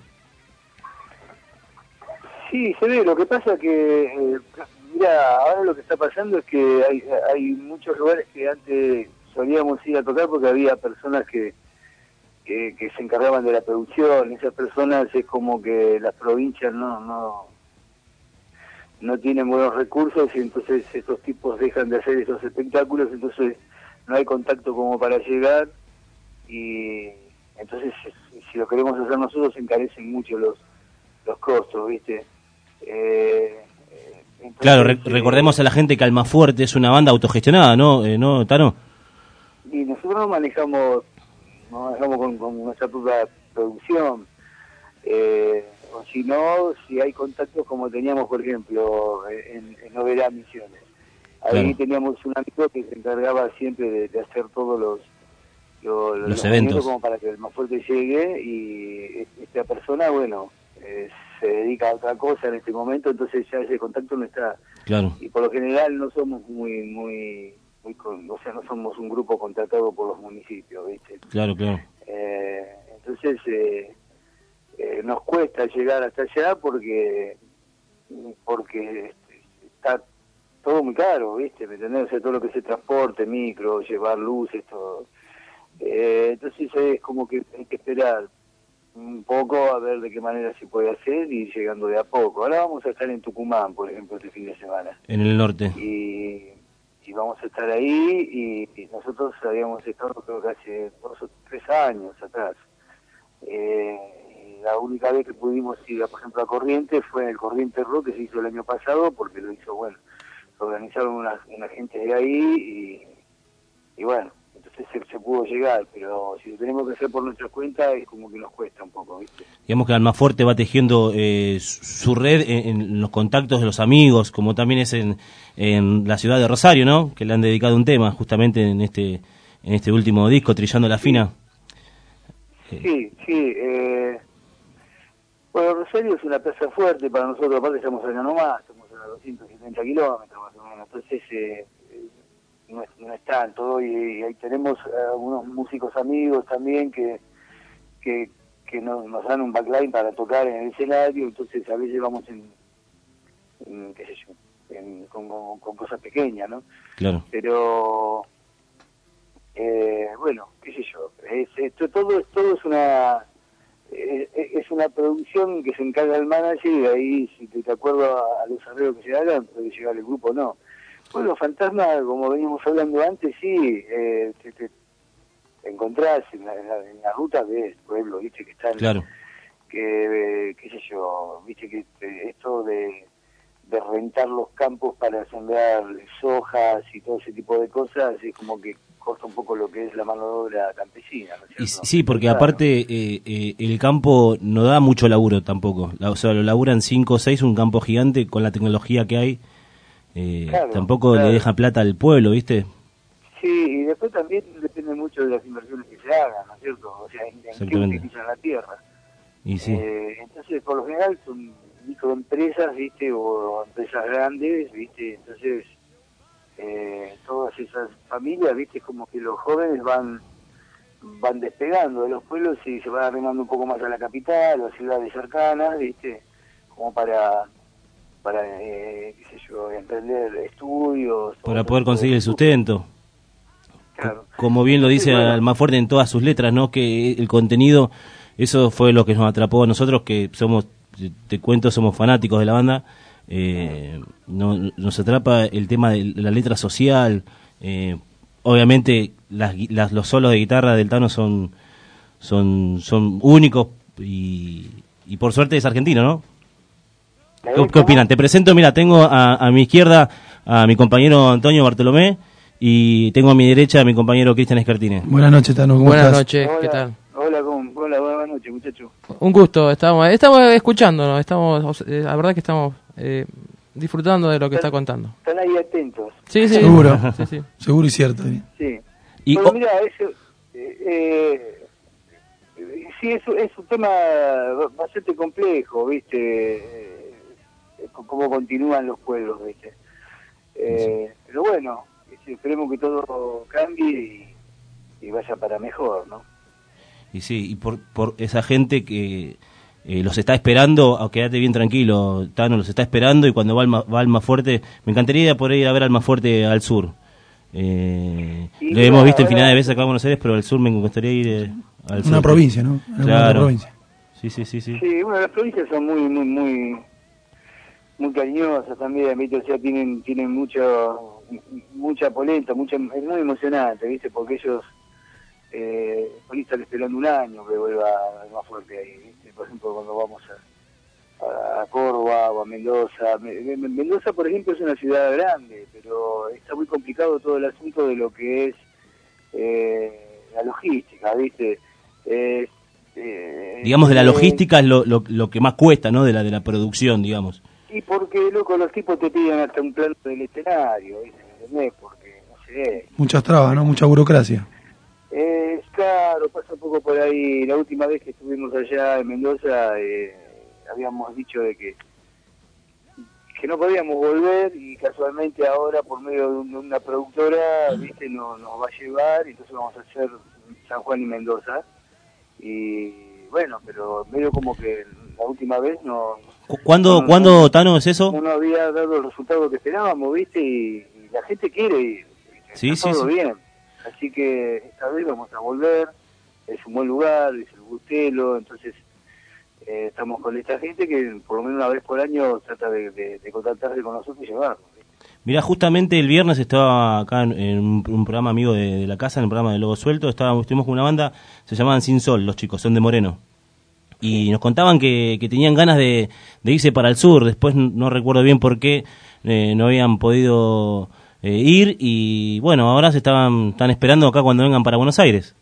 Sí, se ve. Lo que pasa que, mira, ahora lo que está pasando es que hay muchos lugares que antes solíamos ir a tocar porque había personas que se encargaban de la producción. Esas personas es como que las provincias no tienen buenos recursos y entonces estos tipos dejan de hacer esos espectáculos, entonces no hay contacto como para llegar y entonces si lo queremos hacer nosotros se encarecen mucho los costos, ¿viste? Entonces, claro, recordemos a la gente que Almafuerte es una banda autogestionada, ¿no, Tano? Y nosotros nos manejamos con nuestra propia producción, o si no, si hay contactos como teníamos, por ejemplo, en Novedad Misiones. Ahí claro, teníamos un amigo que se encargaba siempre de hacer todos los eventos como para que el Almafuerte llegue, y esta persona, bueno, se dedica a otra cosa en este momento, entonces ya ese contacto no está. Claro. Y por lo general no somos o sea, no somos un grupo contratado por los municipios, ¿viste? Claro. Entonces nos cuesta llegar hasta allá porque está todo muy caro, ¿viste? ¿Me entendés? O sea, todo lo que es el transporte, micro, llevar luces, todo. Entonces es como que hay que esperar un poco a ver de qué manera se puede hacer y llegando de a poco. Ahora vamos a estar en Tucumán, por ejemplo, este fin de semana. En el norte. Y vamos a estar ahí y nosotros habíamos estado creo que hace 2 o 3 años atrás. La única vez que pudimos ir, por ejemplo, a Corrientes fue en el Corrientes Rock que se hizo el año pasado porque lo hizo, bueno, se organizaron una gente de ahí y bueno, entonces se pudo llegar, pero si lo tenemos que hacer por nuestra cuenta es como que nos cuesta un poco, ¿viste? Digamos que Almafuerte va tejiendo su red en los contactos de los amigos, como también es en la ciudad de Rosario, ¿no? Que le han dedicado un tema justamente en este último disco, Trillando la Fina. Sí. Bueno, Rosario es una plaza fuerte para nosotros, aparte estamos acá nomás, estamos a 270 kilómetros más o menos, entonces no es tanto, y ahí tenemos algunos músicos amigos también que nos dan un backline para tocar en el escenario, entonces a veces vamos en qué sé yo, con cosas pequeñas, ¿no? Claro. Pero bueno, qué sé yo, todo es una producción que se encarga el manager y de ahí, si te acuerdo a los arreglos que se hagan, puede llegar el grupo o no. Bueno, Fantasma, como veníamos hablando antes, sí, te encontrás en la ruta de pueblo, viste, que están, claro, qué sé yo, viste que esto de rentar los campos para sembrar sojas y todo ese tipo de cosas, es como que costa un poco lo que es la mano de obra campesina, ¿no es cierto? Sí, porque aparte el campo no da mucho laburo tampoco, o sea, lo laburan 5 o 6, un campo gigante con la tecnología que hay, tampoco le deja plata al pueblo, ¿viste? Sí, y después también depende mucho de las inversiones que se hagan, ¿no es cierto? O sea, en qué utilizan la tierra. Y sí. Entonces, por lo general son microempresas, ¿viste? O empresas grandes, ¿viste? Entonces, todas esas familias, ¿viste? Como que los jóvenes van van despegando de los pueblos y se van arrimando un poco más a la capital o a ciudades cercanas, ¿viste? Como para qué sé yo, emprender estudios. Para poder conseguir el sustento. Claro. Como bien lo dice Sí, bueno. Almafuerte en todas sus letras, ¿no? Que el contenido, eso fue lo que nos atrapó a nosotros, que somos, te cuento, somos fanáticos de la banda. Nos atrapa el tema de la letra social. Obviamente los solos de guitarra del Tano son únicos y por suerte es argentino, ¿no? ¿Qué opinan? Te presento, mira, tengo a mi izquierda a mi compañero Antonio Bartolomé y tengo a mi derecha a mi compañero Cristian Escartine. Buenas noches, Tano, ¿cómo Buenas estás? noches, Hola, ¿qué tal? Hola, buenas noches, muchachos. Un gusto, estamos escuchándonos, la verdad que estamos disfrutando de lo que está contando. Están ahí atentos. Sí, Seguro, sí. Seguro y cierto. Sí. Y Bueno, mira, eso, sí, eso es un tema bastante complejo, ¿viste? Cómo continúan los pueblos, ¿viste? Pero bueno, esperemos que todo cambie y vaya para mejor, ¿no? Y sí, y por esa gente que los está esperando, quédate bien tranquilo, Tano, los está esperando, y cuando va Almafuerte, me encantaría poder ir a ver Almafuerte al sur. Lo hemos visto infinidad de veces acá en Buenos Aires, pero al sur me gustaría ir al sur. Una provincia, ¿no? Claro. Provincia. Sí. Sí, bueno, las provincias son muy cariñosas también, ¿viste? O sea, tienen mucha polenta, es muy emocionante, ¿viste? Porque ellos por ahí están esperando un año que vuelva más fuerte ahí, ¿viste? Por ejemplo, cuando vamos a Córdoba o a Mendoza. Mendoza, por ejemplo, es una ciudad grande, pero está muy complicado todo el asunto de lo que es la logística, ¿viste? Digamos, de la logística es lo que más cuesta, ¿no? De la producción, digamos. Y porque, loco, los tipos te piden hasta un plano del escenario, ¿viste? ¿Entendés? Porque, no sé. Muchas trabas, ¿no? Mucha burocracia. Claro, pasa un poco por ahí. La última vez que estuvimos allá en Mendoza, habíamos dicho de que no podíamos volver, y casualmente ahora, por medio de una productora, ¿viste? Nos va a llevar, y entonces vamos a hacer San Juan y Mendoza. Y bueno, pero medio como que la última vez ¿Cuándo, Tano, es eso? no había dado el resultado que esperábamos, ¿viste? Y la gente quiere ir. Sí. Todo bien. Así que esta vez vamos a volver. Es un buen lugar, es el Bustelo, entonces estamos con esta gente que por lo menos una vez por año trata de contactarse con nosotros y llevarnos. Mirá, justamente el viernes estaba acá en un programa amigo de la casa, en el programa de Logo Suelto, estuvimos con una banda, se llamaban Sin Sol, los chicos, son de Moreno. Y nos contaban que tenían ganas de irse para el sur, después no recuerdo bien por qué no habían podido ir, y bueno, ahora están esperando acá cuando vengan para Buenos Aires.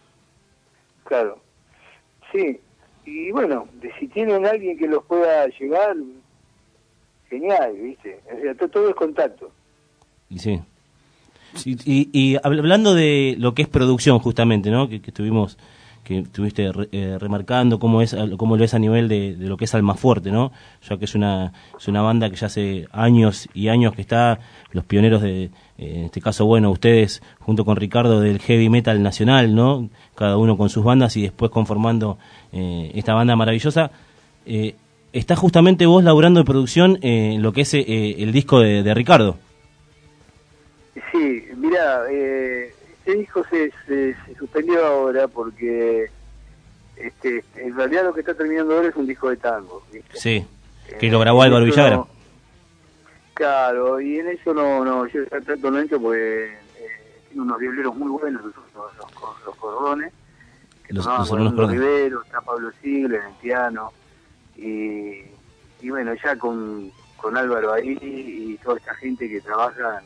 Claro, sí, y bueno, si tienen alguien que los pueda llevar, genial, ¿viste? O sea, todo es contacto. Y sí. Y hablando de lo que es producción, justamente, ¿no? Que estuviste remarcando cómo lo es a nivel de lo que es Almafuerte, ¿no? Ya que es una banda que ya hace años y años que está, los pioneros en este caso, bueno, ustedes junto con Ricardo del heavy metal nacional, ¿no? Cada uno con sus bandas y después conformando esta banda maravillosa. Está justamente vos laburando en producción en lo que es el disco de Ricardo. Sí, mirá, este disco se suspendió ahora porque en realidad lo que está terminando ahora es un disco de tango, ¿viste? Sí, que lo grabó Álvaro Villagra. Claro, y en eso yo trato no entro porque tiene unos violeros muy buenos, los cordones, que los hermanos Rivero, está Pablo Sigler en el piano, y bueno, ya con Álvaro ahí y toda esta gente que trabaja,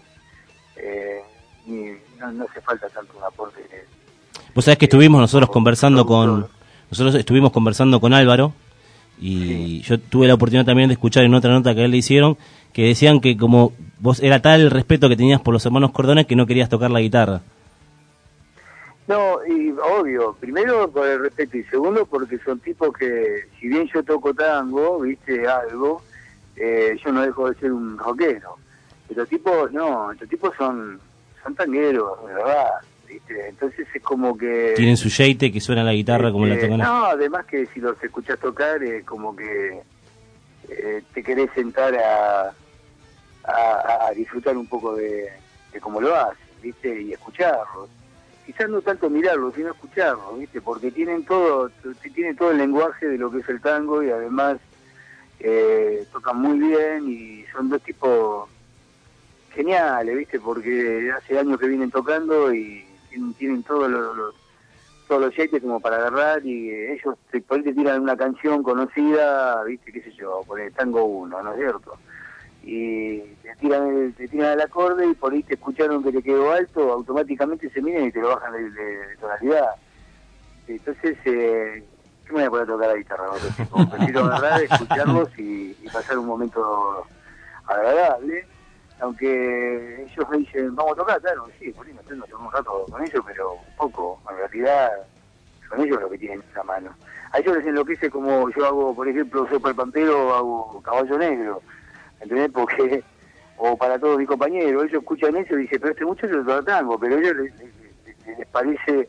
no hace falta tanto un aporte. Vos sabés que estuvimos nosotros conversando con Álvaro, y sí. Yo tuve la oportunidad también de escuchar en otra nota que a él le hicieron, que decían que como vos era tal el respeto que tenías por los hermanos Cordones que no querías tocar la guitarra. No, y obvio, primero por el respeto, y segundo porque son tipos que, si bien yo toco tango, viste, algo, yo no dejo de ser un rockero. Estos tipos son tangueros, de verdad, ¿viste? Entonces es como que... Tienen su yeite que suena la guitarra como la tocan. No, además que si los escuchás tocar, como que te querés sentar a disfrutar un poco de cómo lo hacen, ¿viste? Y escucharlos. Quizás no tanto mirarlos, sino escucharlos, ¿viste? Porque tienen todo el lenguaje de lo que es el tango y además tocan muy bien y son dos tipos geniales, ¿viste? Porque hace años que vienen tocando y tienen todos los jeites como para agarrar y ellos por ahí te tiran una canción conocida, ¿viste? Qué sé yo, por el Tango 1, ¿no es cierto? Y te tiran el acorde y por ahí te escucharon que te quedó alto, automáticamente se miran y te lo bajan de tonalidad. Entonces, ¿qué me voy a poner a tocar la guitarra? ¿No? Prefiero agarrar, escucharlos y pasar un momento agradable. Aunque ellos me dicen, vamos a tocar, claro, sí, por ahí me tengo un rato con ellos, pero poco, en realidad son ellos los que tienen esa mano. A ellos les enloquece como yo hago, por ejemplo, Sopa el Pampero, hago Caballo Negro, ¿entendés? Porque, o para todos mis compañeros, ellos escuchan eso y dicen, pero este muchacho es todo tango, pero a ellos les parece,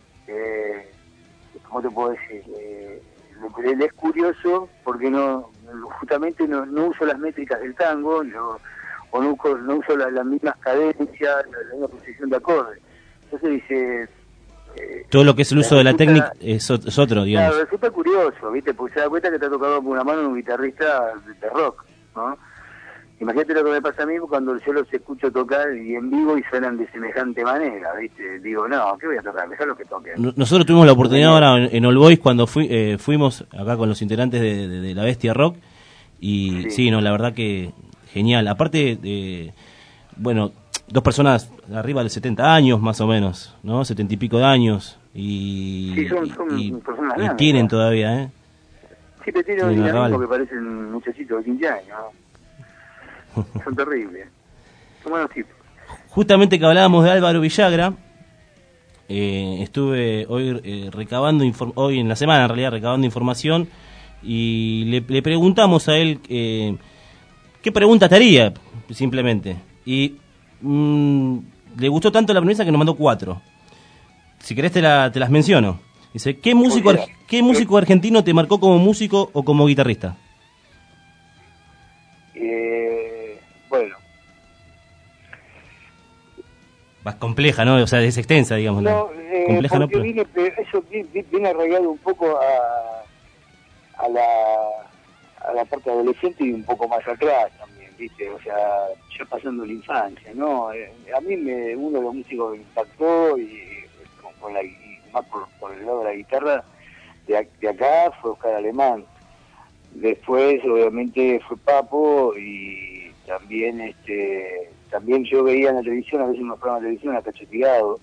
¿cómo te puedo decir? Les es curioso porque justamente no uso las métricas del tango, o no uso las mismas cadencias, la misma posición de acorde. Entonces dice... todo lo que es el uso de la técnica es otro, digamos. Claro, resulta curioso, ¿viste? Porque se da cuenta que te ha tocado por una mano un guitarrista de rock, ¿no? Imagínate lo que me pasa a mí cuando yo los escucho tocar y en vivo y suenan de semejante manera, ¿viste? Digo, no, ¿qué voy a tocar? Dejalo que toquen. Nosotros tuvimos la oportunidad ahora en All Boys cuando fuimos acá con los integrantes de La Bestia Rock y sí, no, la verdad que genial. Aparte, bueno, dos personas arriba de 70 años más o menos, ¿no? 70 y pico de años y, sí, son personas grandes, tienen todavía, ¿eh? Sí, pero tienen un dinamismo que parecen muchachitos de 15 años, ¿no? Son terribles. Son buenos tipos. Justamente que hablábamos de Álvaro Villagra, estuve hoy hoy en la semana en realidad recabando información y le preguntamos a él qué pregunta te haría simplemente y le gustó tanto la premisa que nos mandó 4. Si querés te las menciono. Dice, ¿qué músico argentino te marcó como músico o como guitarrista? Bueno. Más compleja, ¿no? O sea, es extensa, digamos. No, compleja porque no, pero... eso viene arraigado un poco a la parte adolescente y un poco más atrás también, ¿viste? O sea, ya pasando la infancia, ¿no? A mí uno de los músicos que me impactó y más por el lado de la guitarra de acá fue Oscar Alemán. Después, obviamente, fue Papo y también yo veía en la televisión, a veces unos programas de televisión, a Cacho Tirado.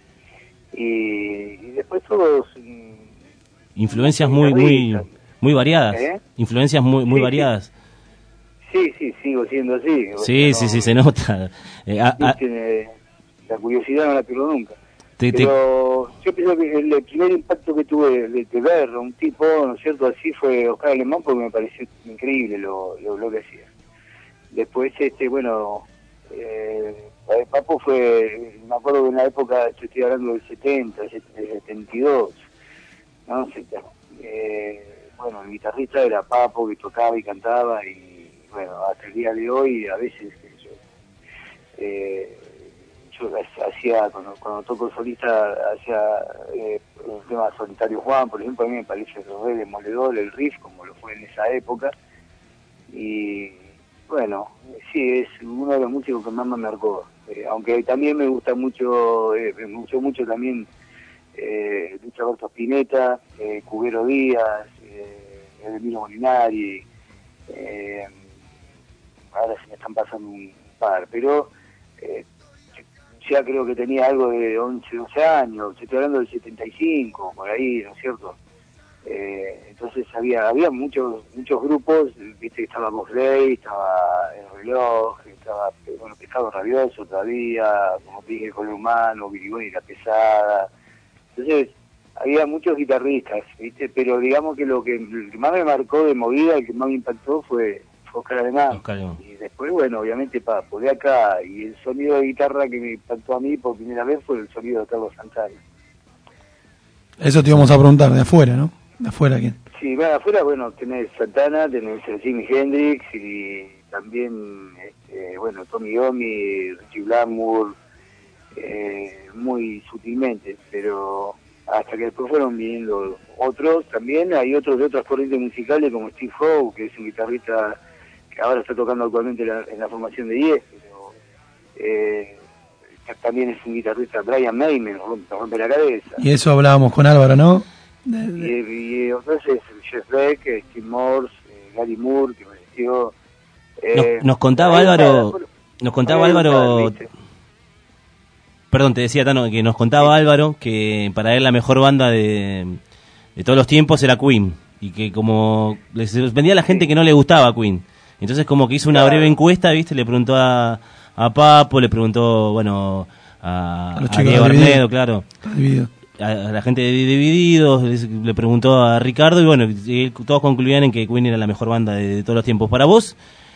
Y después todos... influencias muy variadas. Influencias muy variadas. Sí, sigo siendo así. Sí, se nota. La curiosidad no la pierdo nunca. Pero yo pienso que el primer impacto que tuve de ver a un tipo, ¿no es cierto?, así fue Oscar Alemán, porque me pareció increíble lo que hacía. Después, Papo fue, me acuerdo que en la época, yo estoy hablando del 70, del 72, ¿no? Bueno, el guitarrista era Papo, que tocaba y cantaba, y bueno, hasta el día de hoy, a veces, yo hacía, cuando toco solista, hacía un tema Solitario Juan, por ejemplo, a mí me parece re demoledor el riff, como lo fue en esa época, y bueno, sí, es uno de los músicos que más me marcó, aunque también me gusta mucho, me gustó mucho también Luis Alberto Spinetta, Cubero Díaz, Emilio Molinari, ahora se me están pasando un par, pero ya creo que tenía algo de 11, 12 años, estoy hablando del 75, por ahí, ¿no es cierto? Entonces había muchos grupos, viste que estaba Mosley, estaba El Reloj, estaba Pescado Rabioso todavía, como te dije, Cole Humano, Birigón y La Pesada. Entonces había muchos guitarristas, viste, pero digamos que el que más me marcó de movida, el que más me impactó fue Oscar Alemán. Y después, bueno, obviamente Papo, de acá, y el sonido de guitarra que me impactó a mí por primera vez fue el sonido de Carlos Santana. Eso te íbamos a preguntar, de afuera, ¿no? ¿De afuera quién? Sí, de afuera, bueno, tenés Santana, tenés a Jimi Hendrix y también, bueno, Tommy Iommi, Richie Blackmore, muy sutilmente, pero hasta que después fueron viniendo otros también. Hay otros de otras corrientes musicales como Steve Howe, que es un guitarrista que ahora está tocando actualmente en la formación de Yes, pero también es un guitarrista, Brian May, me rompe la cabeza. Y eso hablábamos con Álvaro, ¿no? Y otros es Jeff Beck, Steve Morse, Gary Moore, que me decía... Nos contaba Álvaro... Perdón, te decía, Tano, que nos contaba Álvaro que para él la mejor banda de todos los tiempos era Queen, y que como les vendía a la gente que no le gustaba Queen, entonces como que hizo una breve encuesta, ¿viste? Le preguntó a Papo, le preguntó, bueno, a Diego Arnedo, claro, a la gente de Divididos, le preguntó a Ricardo, y bueno, todos concluían en que Queen era la mejor banda de todos los tiempos. Para vos,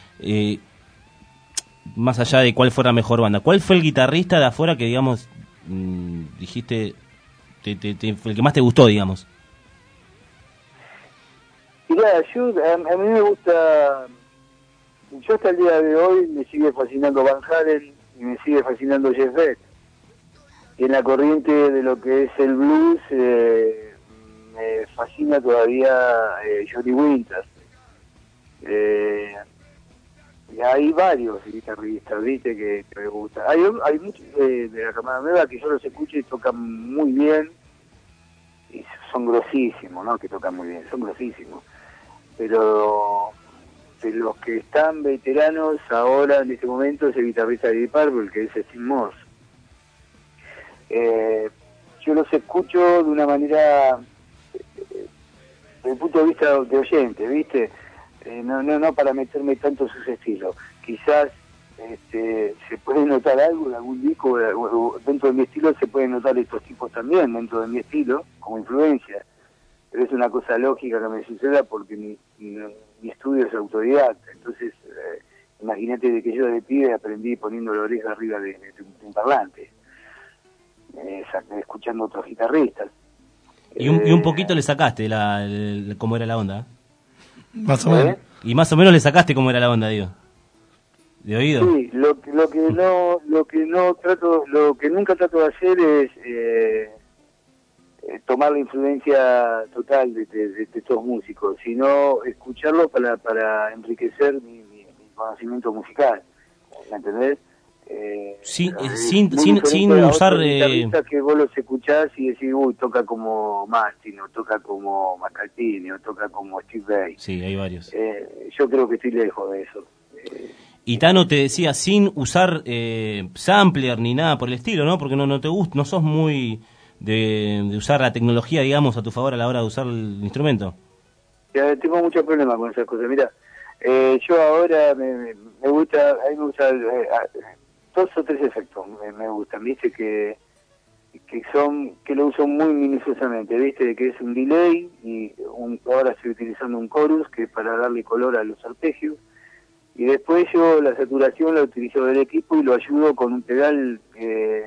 más allá de cuál fue la mejor banda, ¿cuál fue el guitarrista de afuera que, digamos, dijiste, fue el que más te gustó, digamos? Mirá, a mí me gusta, yo hasta el día de hoy me sigue fascinando Van Halen y me sigue fascinando Jeff Beck. Y en la corriente de lo que es el blues, me fascina todavía Johnny Winter. Y hay varios guitarristas, viste, que me gustan. Hay muchos de la camada nueva que yo los escucho y tocan muy bien, y son grosísimos, ¿no? Que tocan muy bien, son grosísimos. Pero de los que están veteranos ahora, en este momento, es el guitarrista de Deep Purple, que es Steve Morse. Yo los escucho de una manera, desde el punto de vista de oyente, ¿viste? No para meterme tanto en sus estilos. Quizás se puede notar algo en algún disco, dentro de mi estilo se pueden notar estos tipos también dentro de mi estilo, como influencia. Pero es una cosa lógica que me suceda porque mi estudio es autodidacta. Entonces, imagínate de que yo de pibe aprendí poniendo la oreja arriba de un parlante, escuchando otros guitarristas. Y un poquito le sacaste cómo era la onda. Más o menos. Y más o menos le sacaste cómo era la onda, digo. ¿De oído? Sí, lo que nunca trato de hacer es tomar la influencia total de estos músicos, sino escucharlos para enriquecer mi conocimiento musical, ¿me entendés? Sin usar que vos los escuchás y decís, uy, toca como Martin, o toca como McAlpine, o toca como Steve Vai. Sí, hay varios. Yo creo que estoy lejos de eso. Y Tano te decía, sin usar sampler ni nada por el estilo, ¿no? Porque no te gusta, no sos muy de usar la tecnología, digamos, a tu favor a la hora de usar el instrumento. Tengo muchos problemas con esas cosas. Mira, yo ahora me gusta, a mí me gusta 2 o 3 efectos me gustan, viste, que lo uso muy minuciosamente, viste, que es un delay, y ahora estoy utilizando un chorus, que es para darle color a los arpegios, y después yo la saturación la utilizo del equipo y lo ayudo con un pedal que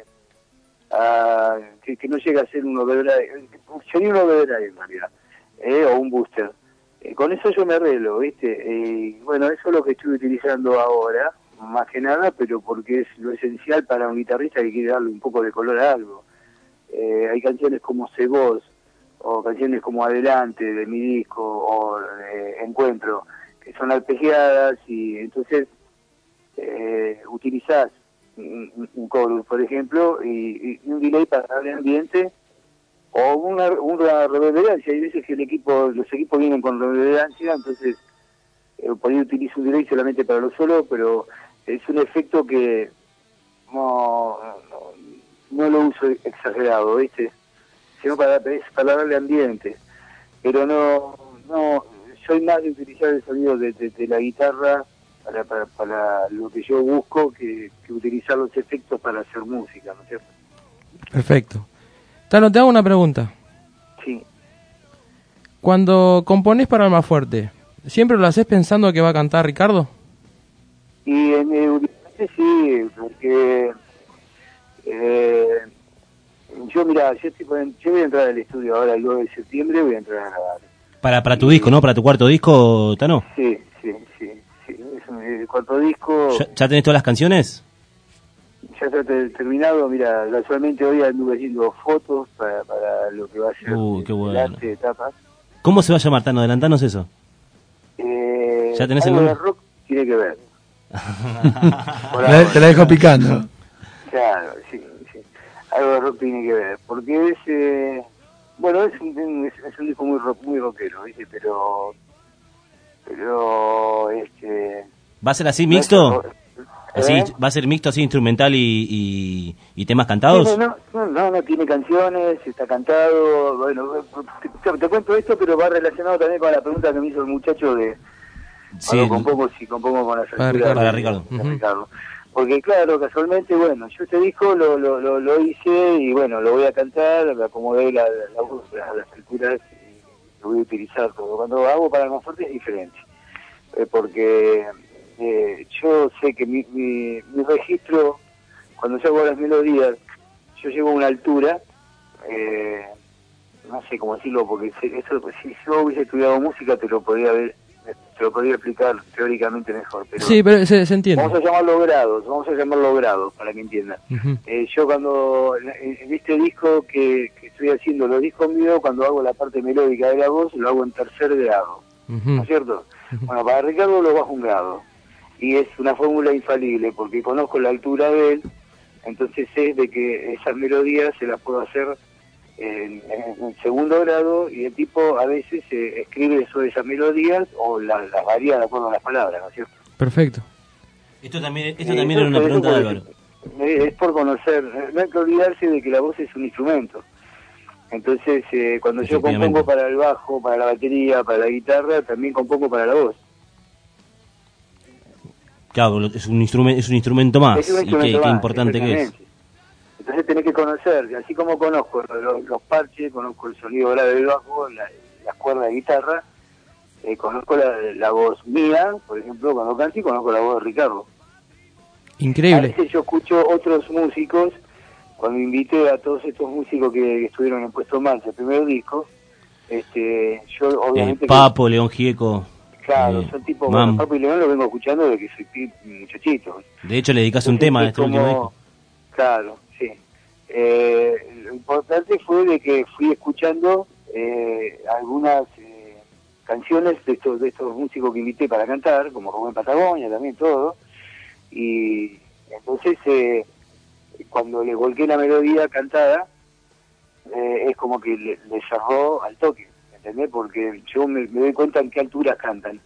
no llega a ser un overdrive, sería un overdrive en realidad, o un booster. Con eso yo me arreglo, viste, bueno, eso es lo que estoy utilizando ahora, más que nada, pero porque es lo esencial para un guitarrista que quiere darle un poco de color a algo. Hay canciones como Segos, o canciones como Adelante, de mi disco, o Encuentro, que son arpegiadas, y entonces utilizás un chorus, por ejemplo, y un delay para darle ambiente, o una reverberancia. Hay veces que los equipos vienen con reverberancia, entonces por ahí utilizo un delay solamente para lo solo, pero es un efecto que no lo uso exagerado, ¿viste? Sino para darle ambiente. Pero no soy más de utilizar el sonido de la guitarra para lo que yo busco que utilizar los efectos para hacer música, ¿no es cierto? Perfecto. Tano, te hago una pregunta. Sí. Cuando componés para Almafuerte, ¿Siempre lo haces pensando que va a cantar Ricardo? Y sí, porque yo voy a entrar al estudio ahora el 9 de septiembre, voy a entrar a grabar. Para tu disco, ¿no? Para tu cuarto disco, Tano. Sí, es el cuarto disco. ¿Ya tenés todas las canciones? Ya está terminado, mira, casualmente hoy anduve haciendo fotos para lo que va a ser qué bueno. el arte de tapas. ¿Cómo se va a llamar, Tano? Adelantanos eso. ¿Ya tenés el algo nombre? de rock tiene que ver. Te la dejo picando. Claro, sí. Algo de rock tiene que ver, porque es un disco muy rockero, ¿viste? Pero ¿Va a ser así mixto? Así, ¿va a ser mixto así, instrumental y temas cantados? No, tiene canciones, está cantado. Bueno, te cuento esto, pero va relacionado también con la pregunta que me hizo el muchacho de sí, compongo con la factura para Ricardo. De Ricardo. Porque claro, casualmente, bueno, yo este disco lo hice y bueno, lo voy a cantar, me acomodé la voz, las escrituras y lo voy a utilizar todo. Cuando hago para el más fuerte es diferente, porque yo sé que mi registro, cuando yo hago las melodías, yo llego a una altura, no sé cómo decirlo, porque eso, si yo hubiese estudiado música te lo podría explicar teóricamente mejor. Pero sí, pero se entiende. Vamos a llamarlo grados, para que entiendan. Yo cuando, en este disco que estoy haciendo, los discos míos, cuando hago la parte melódica de la voz, lo hago en tercer grado, ¿no es cierto? Bueno, para Ricardo lo bajo un grado. Y es una fórmula infalible, porque conozco la altura de él, entonces sé de que esas melodías se las puedo hacer en segundo grado, y el tipo a veces escribe sobre esas melodías o las varía de acuerdo a las palabras, ¿no es cierto? Perfecto. Esto también era una pregunta de Álvaro. Es por conocer, no hay que olvidarse de que la voz es un instrumento. Entonces, cuando yo compongo para el bajo, para la batería, para la guitarra, también compongo para la voz. Claro, es un instrumento más, y qué importante que es. Entonces tenés que conocer, así como conozco los parches, conozco el sonido grave del bajo, las cuerdas de guitarra, conozco la voz mía, por ejemplo, cuando canto, y conozco la voz de Ricardo. Increíble. A veces yo escucho otros músicos, cuando invité a todos estos músicos que estuvieron en Puesto en Marcha, el primer disco, yo obviamente... Papo, León Gieco... Claro, son tipos, bueno, Papo y León lo vengo escuchando desde que soy muchachito. De hecho, le dedicas un tema a este último disco. Claro, sí. Lo importante fue de que fui escuchando algunas canciones de estos músicos que invité para cantar, como Rubén Patagonia, también todo. Y entonces, cuando le volqué la melodía cantada, es como que le cerró al toque. ¿Entendés? Porque yo me doy cuenta en qué alturas cantan.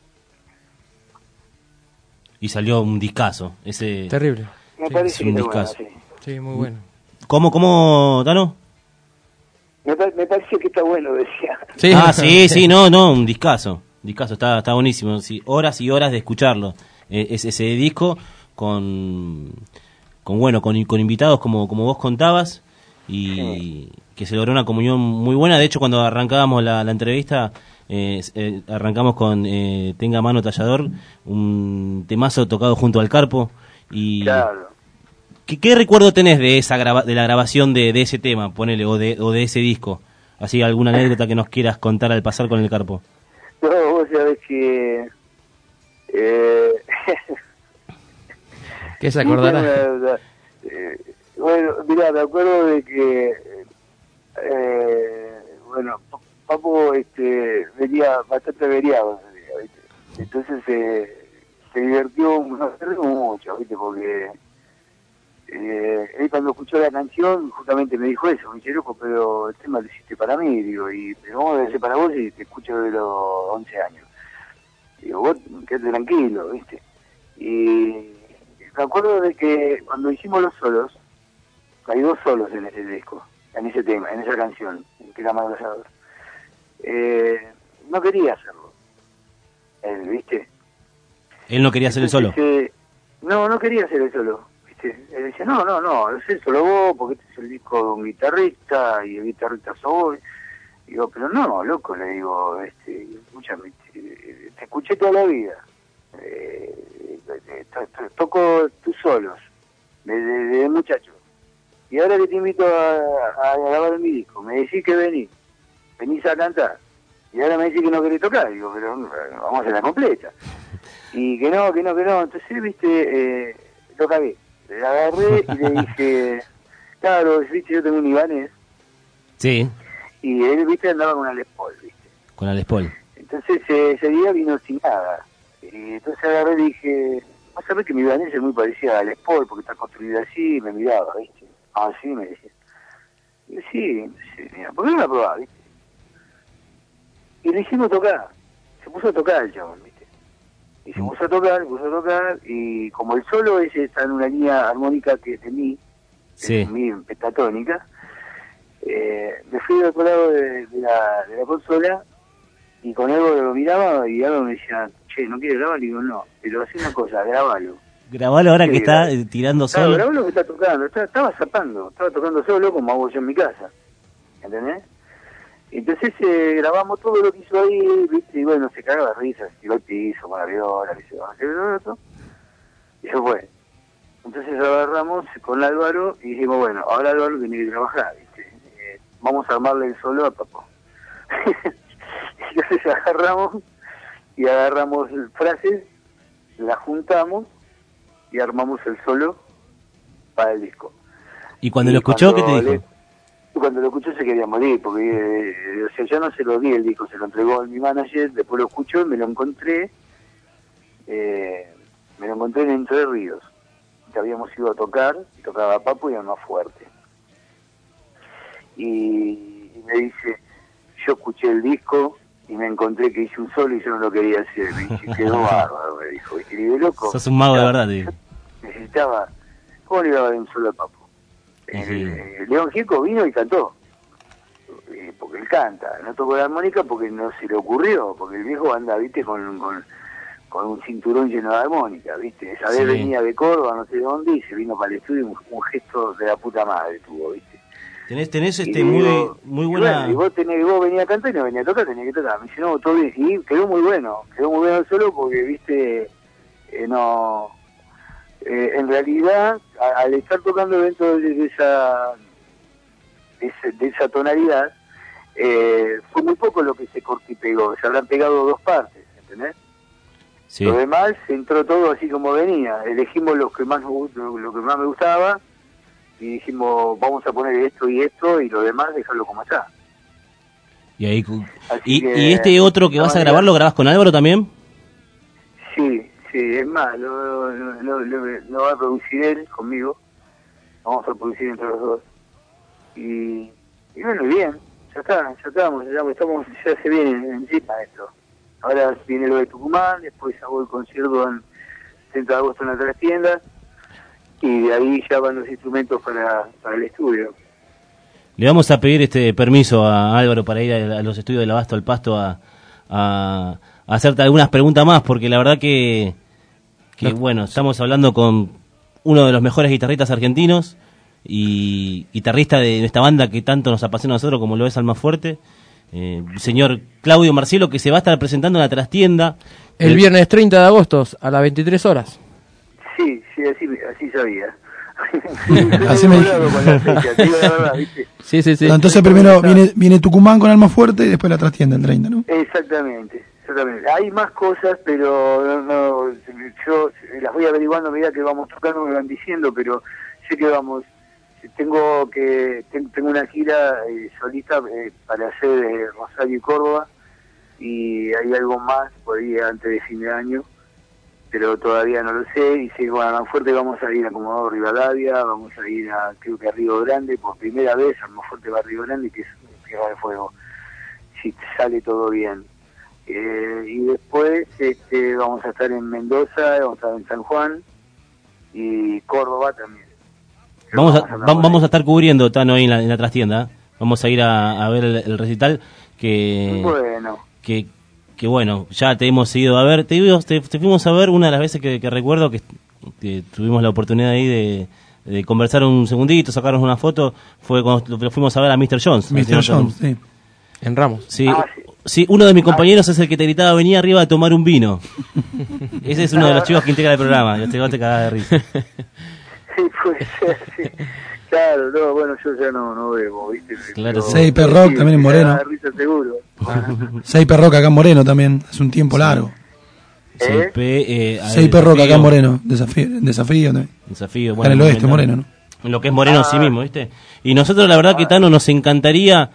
Y salió un discazo. Ese terrible. Me parece un que discazo. Bueno, sí, muy bueno. ¿Cómo, Tano? Me parece que está bueno, decía. Sí. sí, no, un discazo. Está buenísimo. Sí, horas y horas de escucharlo. Ese disco con invitados como vos contabas, y que se logró una comunión muy buena. De hecho, cuando arrancábamos la entrevista, arrancamos con Tenga Mano Tallador, un temazo tocado junto al Carpo. Y claro. ¿Qué recuerdo tenés de de la grabación de ese tema, ponele, o de ese disco? Así, alguna anécdota que nos quieras contar al pasar con el Carpo. No, vos sabés que... ¿Qué se acordará? Bueno, mirá, me acuerdo de que Papo venía bastante averiado, ¿viste? Entonces se divirtió mucho, ¿viste? Porque él cuando escuchó la canción justamente me dijo eso, me dice, loco, pero el tema lo hiciste para mí, digo, pero ¿cómo debe ser para vos si te escucho de los 11 años? Digo, vos quedate tranquilo, ¿viste? Y me acuerdo de que cuando hicimos los solos, hay 2 solos en ese disco, en ese tema, en esa canción, que era Mano Tallador. No quería hacerlo, él, ¿viste? ¿Él no quería hacer el solo? No quería hacer el solo, ¿viste? Él decía, no, haz el solo vos, porque este es el disco de un guitarrista, y el guitarrista soy. Digo, pero no, loco, le digo, escúchame, te escuché toda la vida. Toco Tú Solos, de muchacho. Y ahora que te invito a grabar mi disco, me decís que venís a cantar. Y ahora me decís que no querés tocar. Digo, pero vamos a la completa. Y que no. Entonces, viste, lo cagué. Le agarré y le dije, claro, viste, yo tengo un Ibanez. Sí. Y él, viste, andaba con una Les Paul, viste. Con la Les Paul. Entonces, ese día vino sin nada. Y entonces agarré y dije, vas a ver que mi Ibanez es muy parecida a Les Paul, porque está construida así, y me miraba, viste. Ah, sí, me decía. Y yo, sí, mira, ¿por qué no la probás, viste? Y le hicimos tocar. Se puso a tocar el chabón, viste. Y se puso a tocar, y como el solo ese está en una línea armónica que es de mí, sí, es mi pentatónica, me fui del otro lado de la consola, y con algo lo miraba, y algo me decía, che, ¿no quieres grabar? Y digo, no, pero hacé una cosa, grabalo. Grabalo ahora que está tirando Claro, solo. grabalo que está tocando, estaba zapando, estaba tocando solo como hago yo en mi casa, ¿entendés? Entonces grabamos todo lo que hizo ahí, ¿viste? Y bueno, se cagaba de risa, se tiró al piso con la viola, que se va a hacer otro. Y eso fue. Entonces agarramos con Álvaro y dijimos, bueno, ahora Álvaro tiene que trabajar, ¿viste? Vamos a armarle el solo a Papo. Entonces agarramos frases, las juntamos y armamos el solo para el disco. ¿Y cuando lo escuchó, qué te dijo? Cuando lo escuchó se quería morir, porque o sea, yo no se lo di el disco, se lo entregó a mi manager, después lo escuchó y me lo encontré en Entre Ríos, que habíamos ido a tocar, y tocaba Papo y era más fuerte. Y me dice, yo escuché el disco y me encontré que hice un solo y yo no lo quería hacer, me dice, quedó bárbaro, me dijo, y de loco. Sos un mago de verdad, tío. Necesitaba, ¿cómo le iba a dar un solo a Papo? León Gieco vino y cantó, porque él canta, no tocó la armónica porque no se le ocurrió, porque el viejo anda, viste, con un cinturón lleno de armónica, viste, esa vez venía de Córdoba, no sé de dónde, y se vino para el estudio, un gesto de la puta madre tuvo, viste. Tenés muy Y buena... vos venías a cantar y no venía a tocar, tenía que tocar. Me dice, no, todo bien, y quedó muy bueno el solo porque, viste, en realidad, al estar tocando dentro de esa tonalidad, fue muy poco lo que se cortó y pegó, se habrán pegado dos partes, ¿entendés? Sí. Lo demás entró todo así como venía, elegimos lo que más me gustaba y dijimos, vamos a poner esto y lo demás dejarlo como está. Y ahí y este otro que vas a grabar, ¿lo grabás con Álvaro también? Sí, es más, lo va a producir él conmigo, vamos a producir entre los dos. Y bueno, bien, ya se viene encima esto. Ahora viene lo de Tucumán, después hago el concierto en 30 de agosto en la trastienda, y de ahí ya van los instrumentos para el estudio. Le vamos a pedir permiso a Álvaro para ir a los estudios del Abasto al Pasto a hacerte algunas preguntas más, porque la verdad que bueno, estamos hablando con uno de los mejores guitarristas argentinos y guitarrista de esta banda que tanto nos apasiona a nosotros como lo es Almafuerte, señor Claudio Marcielo, que se va a estar presentando en la trastienda el viernes 30 de agosto a las 23 horas. Sí, así sabía. Así me dijo. Sí. Entonces primero viene Tucumán con Almafuerte y después la trastienda el 30, ¿no? Exactamente. Hay más cosas, pero no, yo las voy averiguando a medida que vamos tocando, me van diciendo, pero sé que tengo una gira solista para hacer Rosario y Córdoba, y hay algo más por ahí antes de fin de año, pero todavía no lo sé. Y si con Almafuerte vamos a ir a Comodoro Rivadavia, vamos a ir creo que a Río Grande por primera vez. Almafuerte va a Río Grande, que es un Tierra de Fuego, si sale todo bien. Y después vamos a estar en Mendoza, vamos a estar en San Juan y Córdoba también. Vamos a estar cubriendo, Tano, ahí en la trastienda. Vamos a ir a ver el recital que bueno, ya te hemos ido a ver. Te fuimos a ver una de las veces que recuerdo que tuvimos la oportunidad ahí de conversar un segundito, sacarnos una foto. Fue cuando lo fuimos a ver a Mr. Jones. Mr. Jones, sí. En Ramos. Sí, sí, uno de mis compañeros es el que te gritaba, venía arriba a tomar un vino. Ese es uno de los chicos que integra el programa. Yo te cagaba de risa. Sí, puede ser, sí. Claro, no, bueno, yo ya no bebo, ¿viste? Claro, sí. Seipe Rock también en Moreno. Risa seguro. Seipe Rock acá en Moreno también, hace un tiempo largo. Seipe Rock acá en Moreno, desafío también. Desafío, bueno. En el oeste, Moreno, ¿no? En lo que es Moreno sí mismo, ¿viste? Y nosotros la verdad que Tano nos encantaría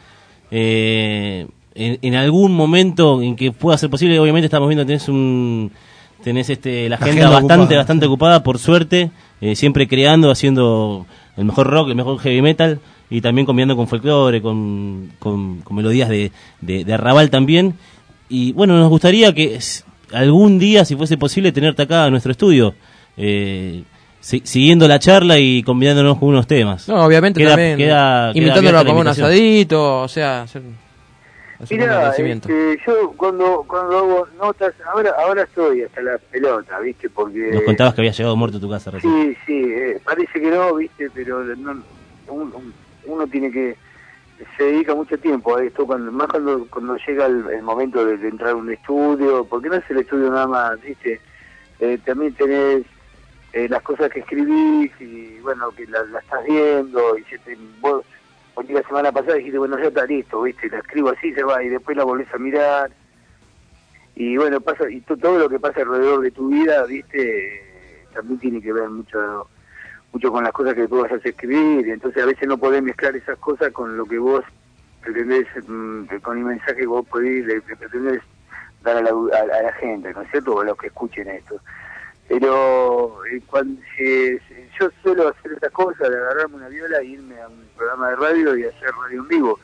en algún momento en que pueda ser posible, obviamente estamos viendo tenés la agenda bastante ocupada, por suerte, siempre creando, haciendo el mejor rock, el mejor heavy metal y también combinando con folclore, con melodías de arrabal también. Y bueno, nos gustaría que algún día, si fuese posible, tenerte acá en nuestro estudio, siguiendo la charla y combinándonos con unos temas. No, obviamente también invitándolo a comer un asadito, o sea, hacer Mirá, yo cuando hago notas, ahora estoy hasta la pelota, ¿viste? Porque nos contabas que había llegado muerto a tu casa recién. Sí, parece que no, ¿viste? Pero uno tiene que, se dedica mucho tiempo a esto, más cuando llega el momento de entrar a un estudio, porque no es el estudio nada más, ¿viste? También tenés las cosas que escribís y bueno, que la estás viendo y vos, porque la semana pasada dijiste, bueno, ya está listo, ¿viste? La escribo así, se va, y después la volvés a mirar. Y bueno, pasa, y todo lo que pasa alrededor de tu vida, ¿viste? También tiene que ver mucho con las cosas que tú vas a escribir. Entonces a veces no podés mezclar esas cosas con lo que vos pretendés, con el mensaje que vos le pretendés dar a la gente, ¿no es cierto? O a los que escuchen esto. Pero cuando yo suelo hacer esas cosas, de agarrarme una viola e irme a un programa de radio y hacer radio en vivo.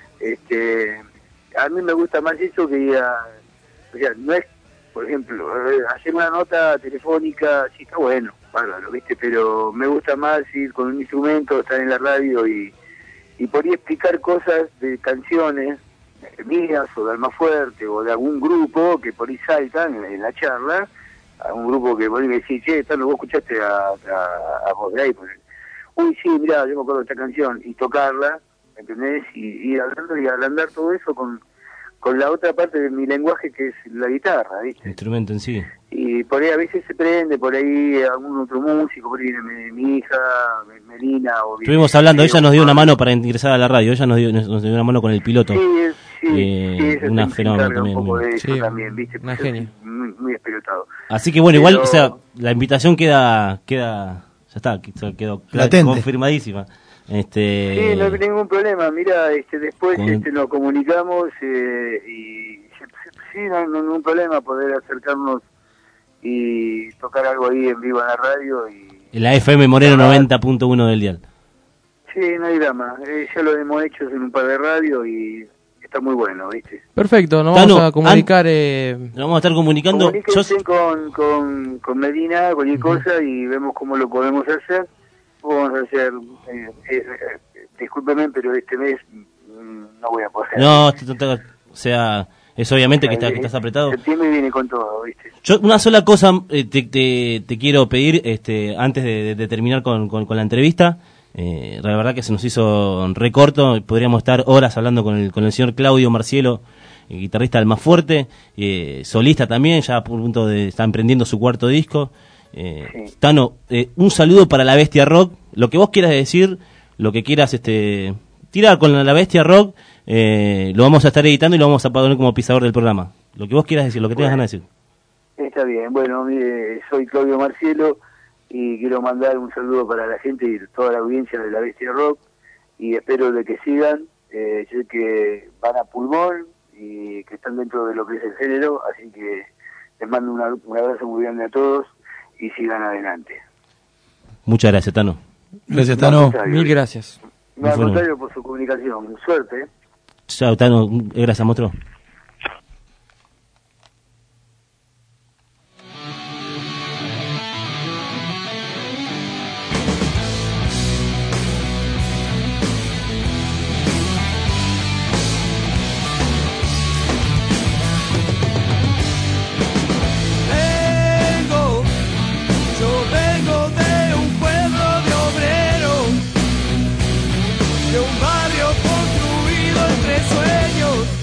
A mí me gusta más eso que ir a... O sea, no es, por ejemplo, hacer una nota telefónica, sí está bueno, bárbaro, ¿viste? Pero me gusta más ir con un instrumento, estar en la radio y por ahí explicar cosas de canciones mías o de Almafuerte o de algún grupo que por ahí saltan en la charla, a un grupo que por ahí me decís, che, Tano, vos escuchaste a vos de ahí, uy, sí, mirá, yo me acuerdo de esta canción, y tocarla, ¿entendés? Y hablando y ablandar todo eso con la otra parte de mi lenguaje, que es la guitarra, ¿viste? El instrumento en sí. Y por ahí a veces se prende, por ahí algún otro músico, por ahí viene mi hija, Melina. Estuvimos hablando, ella nos dio una mano para ingresar a la radio, ella nos dio una mano con el piloto. Sí, una fenómeno también. Un poco de eso también, ¿viste? Una genia. Muy espelotado. Así que bueno, igual, o sea, la invitación queda ya está, quedó confirmadísima. Sí, no hay ningún problema. Mira, después nos comunicamos y sí, no hay ningún problema poder acercarnos y tocar algo ahí en vivo en la radio. En la FM Moreno 90.1 del dial. Sí, no hay drama. Ya lo hemos hecho en un par de radios y está muy bueno, ¿viste? Perfecto, nos vamos a comunicar. Nos vamos a estar comunicando. Con Medina, cualquier cosa, y vemos cómo lo podemos hacer. Vamos a hacer, discúlpeme, pero este mes no voy a poder. No, o sea, es obviamente que estás apretado. Septiembre viene con todo, ¿viste? Yo una sola cosa te quiero pedir antes de terminar con la entrevista. La verdad que se nos hizo recorto, podríamos estar horas hablando con el señor Claudio Marcielo, guitarrista del Almafuerte, solista también, ya por punto está emprendiendo su cuarto disco. Tano, un saludo para la Bestia Rock, lo que vos quieras decir, lo que quieras tirar con la Bestia Rock, lo vamos a estar editando y lo vamos a poner como pisador del programa. Lo que vos quieras decir, lo que tengas ganas de decir. Está bien, bueno, soy Claudio Marcielo y quiero mandar un saludo para la gente y toda la audiencia de la Bestia Rock y espero de que sigan, sé que van a pulmón y que están dentro de lo que es el género, así que les mando un abrazo muy grande a todos y sigan adelante. Muchas gracias, Tano. Gracias, Tano. Mil gracias. No, al contrario, por su comunicación. Suerte. Chao, Tano. Gracias, monstruo. De un barrio construido entre sueños.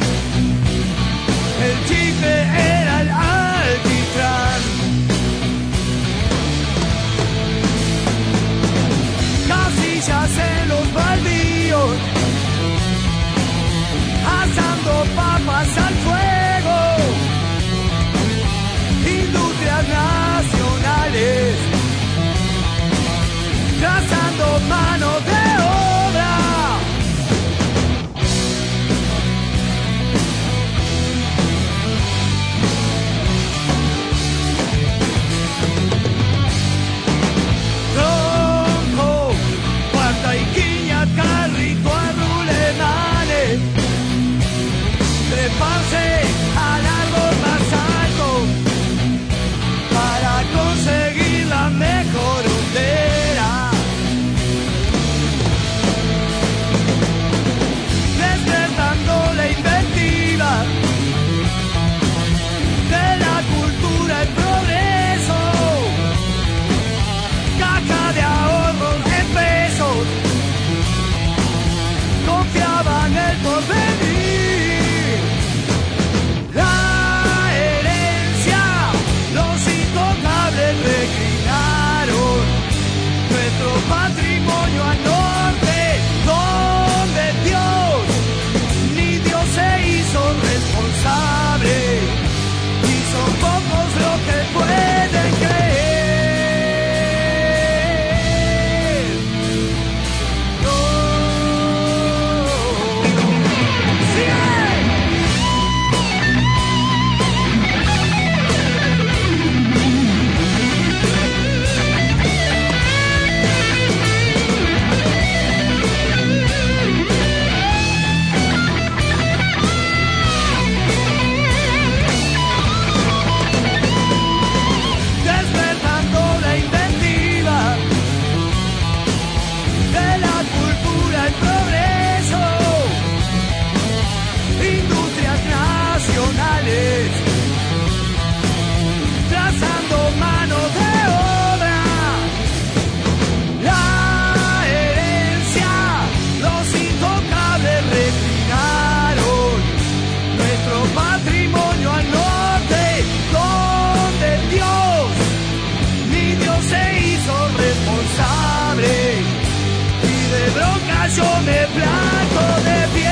yo me planto de pie.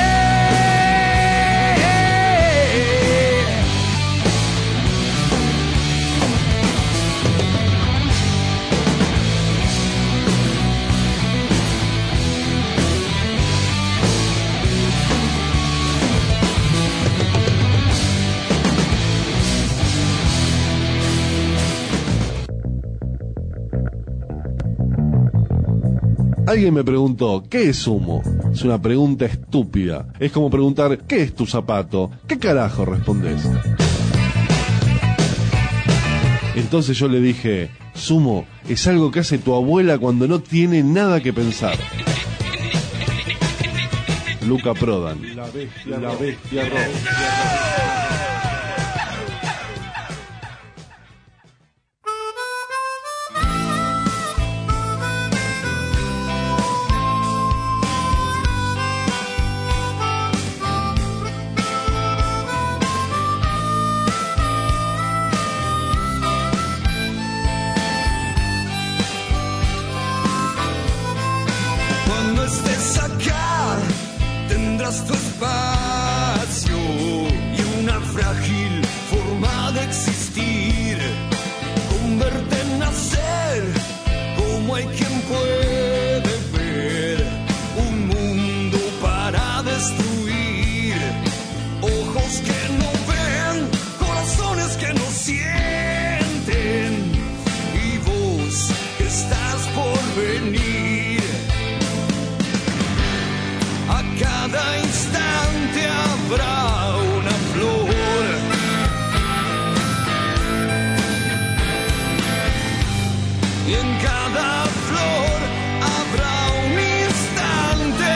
Alguien me preguntó, ¿qué es humo? Es una pregunta estúpida. Es como preguntar, ¿qué es tu zapato? ¿Qué carajo respondés? Entonces yo le dije, Sumo es algo que hace tu abuela cuando no tiene nada que pensar. Luca Prodan. La bestia roja. Cuando estés acá, tendrás tu espacio y una frágil forma de existir. Con verte nacer, como hay quien puede ver un mundo para destruir. Ojos que no ven, corazones que no sienten, y vos que estás por venir. A cada instante habrá una flor, y en cada flor habrá un instante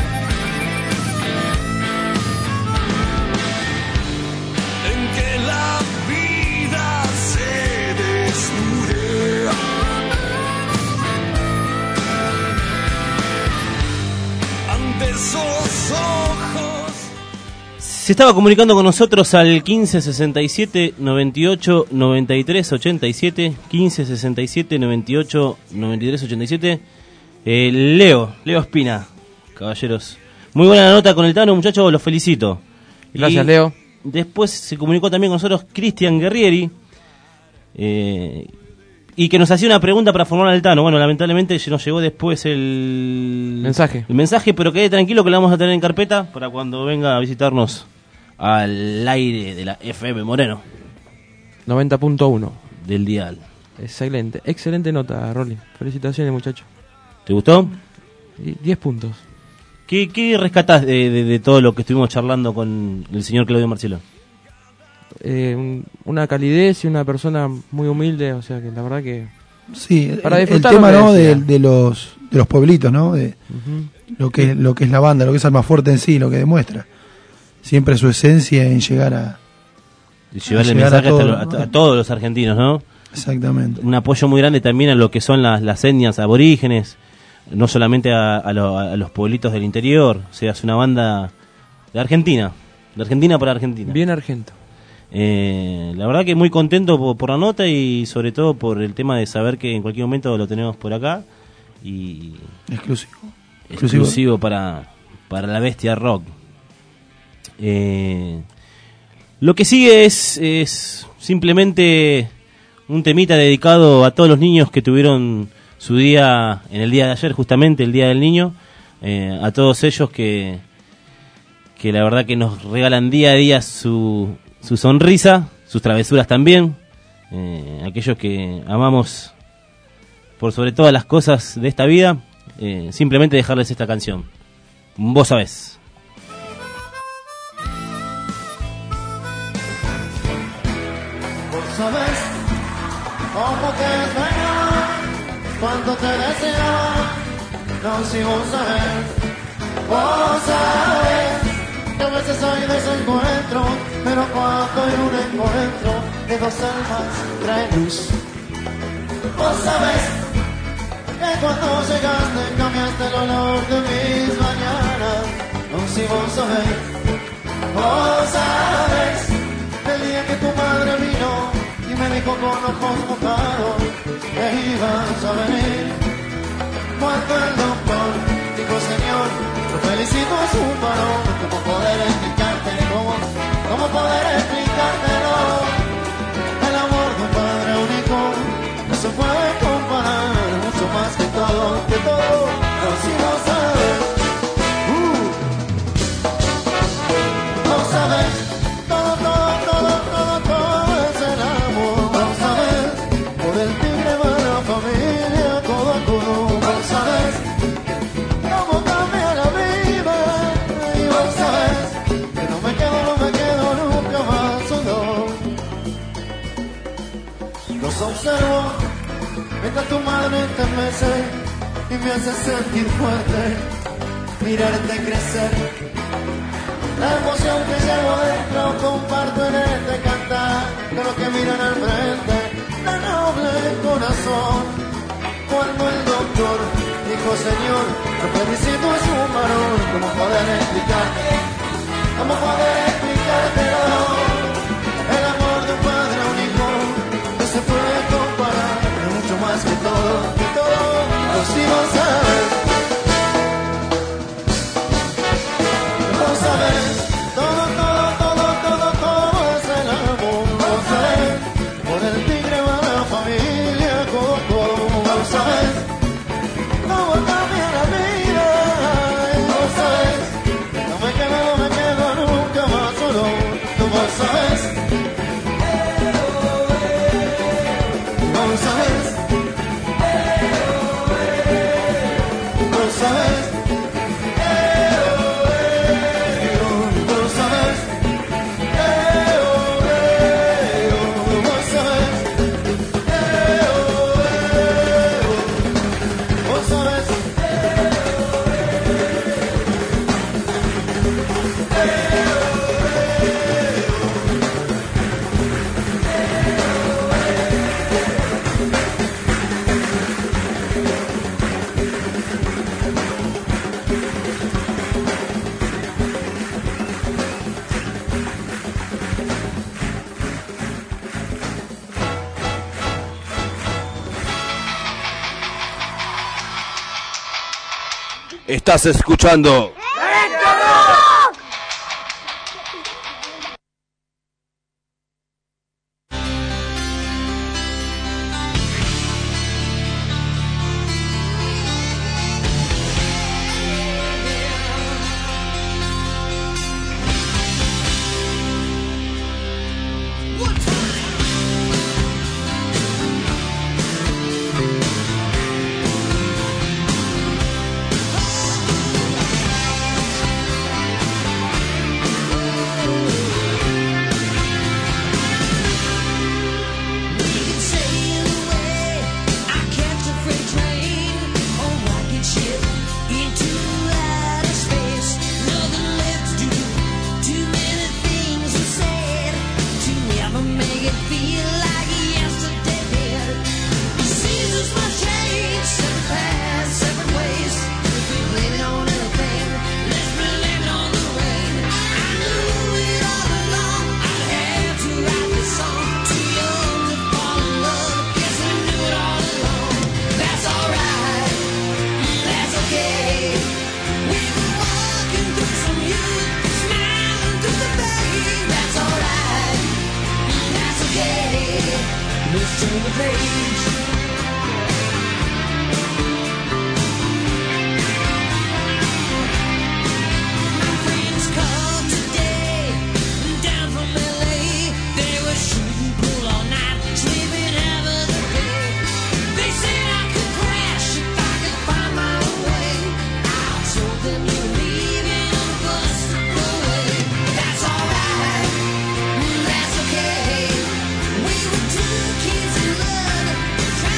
en que la vida se desnude. Ante esos ojos. Se estaba comunicando con nosotros al 1567 98 93 87, 1567 98 93 87. Leo Espina, caballeros. Muy buena nota con el Tano, muchachos, los felicito. Gracias, Leo. Después se comunicó también con nosotros Cristian Guerrieri, y que nos hacía una pregunta para formar al Tano. Bueno, lamentablemente nos llegó después el mensaje, pero quede tranquilo que lo vamos a tener en carpeta para cuando venga a visitarnos al aire de la FM Moreno 90.1 del dial. Excelente nota, Rolly. Felicitaciones, muchacho. ¿Te gustó? 10 puntos. ¿Qué rescatás de todo lo que estuvimos charlando con el señor Claudio Marcelo? Una calidez y una persona muy humilde, o sea que la verdad que sí, para el disfrutar tema, ¿no? de los pueblitos, ¿no? De lo que es la banda, lo que es Almafuerte en sí, lo que demuestra siempre su esencia en llegar a llevarle el mensaje a todos los argentinos, ¿no? Exactamente. Un apoyo muy grande también a lo que son las etnias aborígenes, no solamente a los pueblitos del interior. O sea, es una banda de Argentina para Argentina. Bien argento. La verdad que muy contento por la nota y sobre todo por el tema de saber que en cualquier momento lo tenemos por acá y exclusivo para la bestia rock. Lo que sigue es simplemente un temita dedicado a todos los niños que tuvieron su día en el día de ayer, justamente el Día del Niño, a todos ellos que la verdad que nos regalan día a día su sonrisa, sus travesuras también, aquellos que amamos por sobre todas las cosas de esta vida, simplemente dejarles esta canción. Vos sabés. Vos sabés cómo te extrañaba, cuánto te deseaba, no si vos sabés, que a veces hay desencuentro, pero cuando hay un encuentro de dos almas trae luz. Vos sabés que cuando llegaste cambiaste el olor de mis mañanas, no si vos sabés, el día que tu madre vino y me dijo con ojos mojados que ibas a venir, cuando el doctor dijo señor, poder explicártelo. El amor de un padre único no se puede comparar, mucho más que todo, pero si lo sabes, lo sabes, todo es el amor, lo sabes, por el tigre va la familia, codo a codo, lo sabes, cómo cambia la vida, y lo sabes, que no me quedo nunca más solo. Los observo mientras tu madre te mece y me hace sentir fuerte, mirarte crecer. La emoción que llevo dentro comparto en este cantar de los que miran al frente, la noble corazón. Cuando el doctor dijo, Señor, lo felicito, es un varón, ¿cómo poder explicarte? ¿Cómo poder explicártelo? El amor de un padre único no se puede comparar, es mucho más que todo, pero si lo sabes, lo sabes, todo es el amor, lo sabes, por el tigre va la familia, codo a codo, lo sabes, cómo cambia la vida, lo sabes, no me quedo nunca más solo, tú lo sabes, lo sabes, lo sabes. Estás escuchando That's okay. We were two kids in love.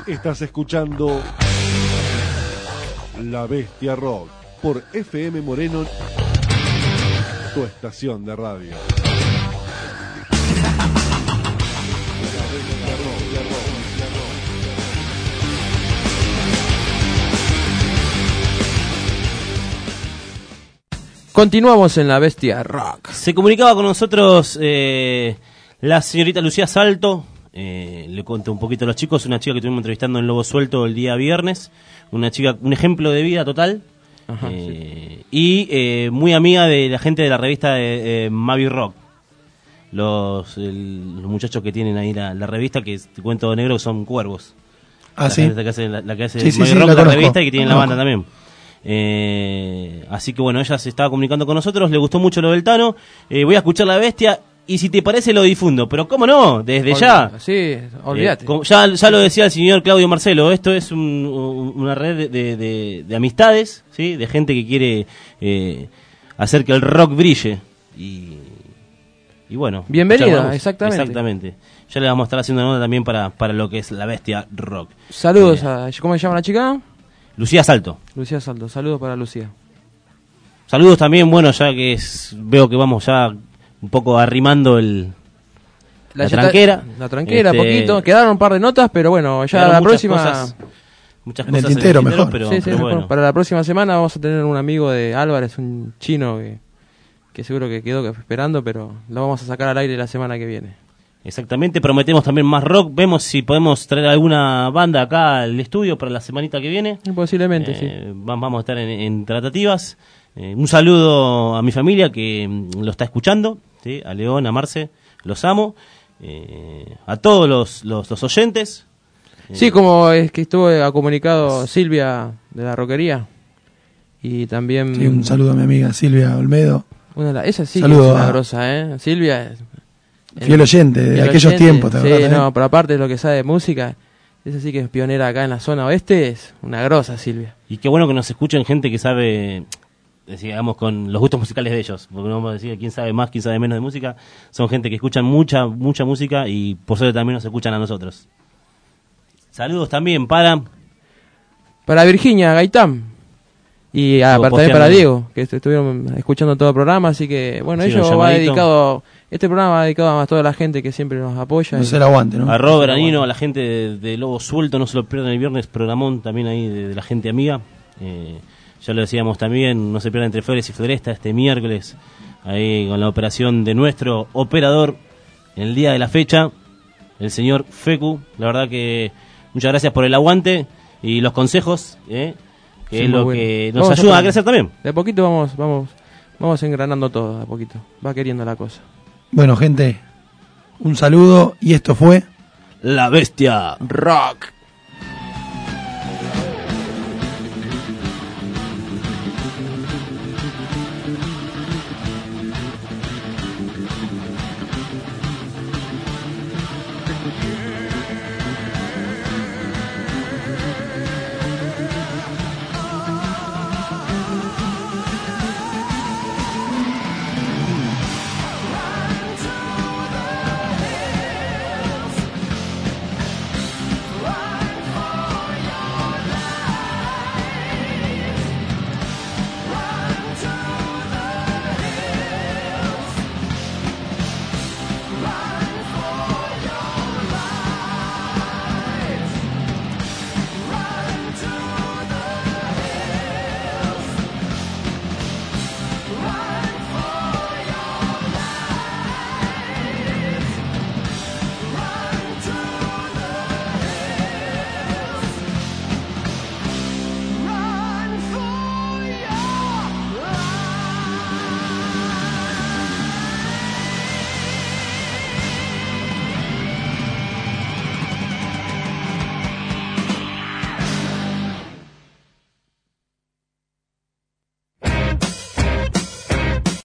Estás escuchando La Bestia Rock por FM Moreno, tu estación de radio. Continuamos en La Bestia Rock. Se comunicaba con nosotros la señorita Lucía Salto. Le cuento un poquito a los chicos. Una chica que estuvimos entrevistando en Lobo Suelto el día viernes. Una chica, un ejemplo de vida total. Ajá, y muy amiga de la gente de la revista de Mavi Rock. Los muchachos que tienen ahí la revista, que te cuento negro, son cuervos. Sí. La que hace Mavi sí, Rock, la conozco. revista, y que tienen la banda también. Así que bueno, ella se estaba comunicando con nosotros, le gustó mucho lo del Tano. Voy a escuchar La Bestia y si te parece lo difundo, pero cómo no, desde ya. Sí, olvídate. Ya lo decía el señor Claudio Marcelo, esto es una red de amistades, ¿sí? De gente que quiere hacer que el rock brille. Y bueno. Bienvenida, exactamente. Exactamente. Ya le vamos a estar haciendo nota también para lo que es La Bestia Rock. Saludos a... ¿Cómo se llama la chica? Lucía Salto. Lucía Salto, saludos para Lucía. Saludos también, bueno, ya que veo que vamos ya un poco arrimando la tranquera. La tranquera, poquito. Quedaron un par de notas, pero bueno, ya la próxima... Muchas en cosas el tintero, mejor. Pero, sí, pero bueno. Para la próxima semana vamos a tener un amigo de Álvarez, un chino que seguro que quedó esperando, pero lo vamos a sacar al aire la semana que viene. Exactamente, prometemos también más rock. Vemos si podemos traer alguna banda acá al estudio para la semanita que viene. Posiblemente, sí. Vamos a estar en tratativas. Un saludo a mi familia que lo está escuchando, ¿sí? A León, a Marce, los amo. A todos los oyentes. Sí, como es que estuvo comunicado Silvia de la Roquería. Y también... Sí, un saludo a mi amiga Silvia Olmedo. Esa sí saludo que es una grosa, ¿eh? Silvia... Fiel oyente de aquellos tiempos, ¿te sí, acuerdas? No, pero aparte de lo que sabe de música, esa sí que es pionera acá en la zona oeste, es una grosa, Silvia. Y qué bueno que nos escuchen gente que sabe, digamos, con los gustos musicales de ellos, porque no vamos a decir quién sabe más, quién sabe menos de música. Son gente que escuchan mucha música y por suerte también nos escuchan a nosotros. Saludos también para Virginia Gaitán. Y también para Diego, que estuvieron escuchando todo el programa, así que bueno, sí, este programa va dedicado a toda la gente que siempre nos apoya. No se lo aguante, ¿no? A Robert, a Nino, a la gente de Lobo Suelto, no se lo pierdan el viernes, programón también ahí de la gente amiga. Ya lo decíamos también, no se pierdan Entre Flores y Floresta este miércoles, ahí con la operación de nuestro operador en el día de la fecha, el señor Fecu. La verdad que muchas gracias por el aguante y los consejos, que es lo que nos ayuda a crecer también. De a poquito vamos engranando todo, de a poquito. Va queriendo la cosa. Bueno, gente, un saludo y esto fue La Bestia Rock.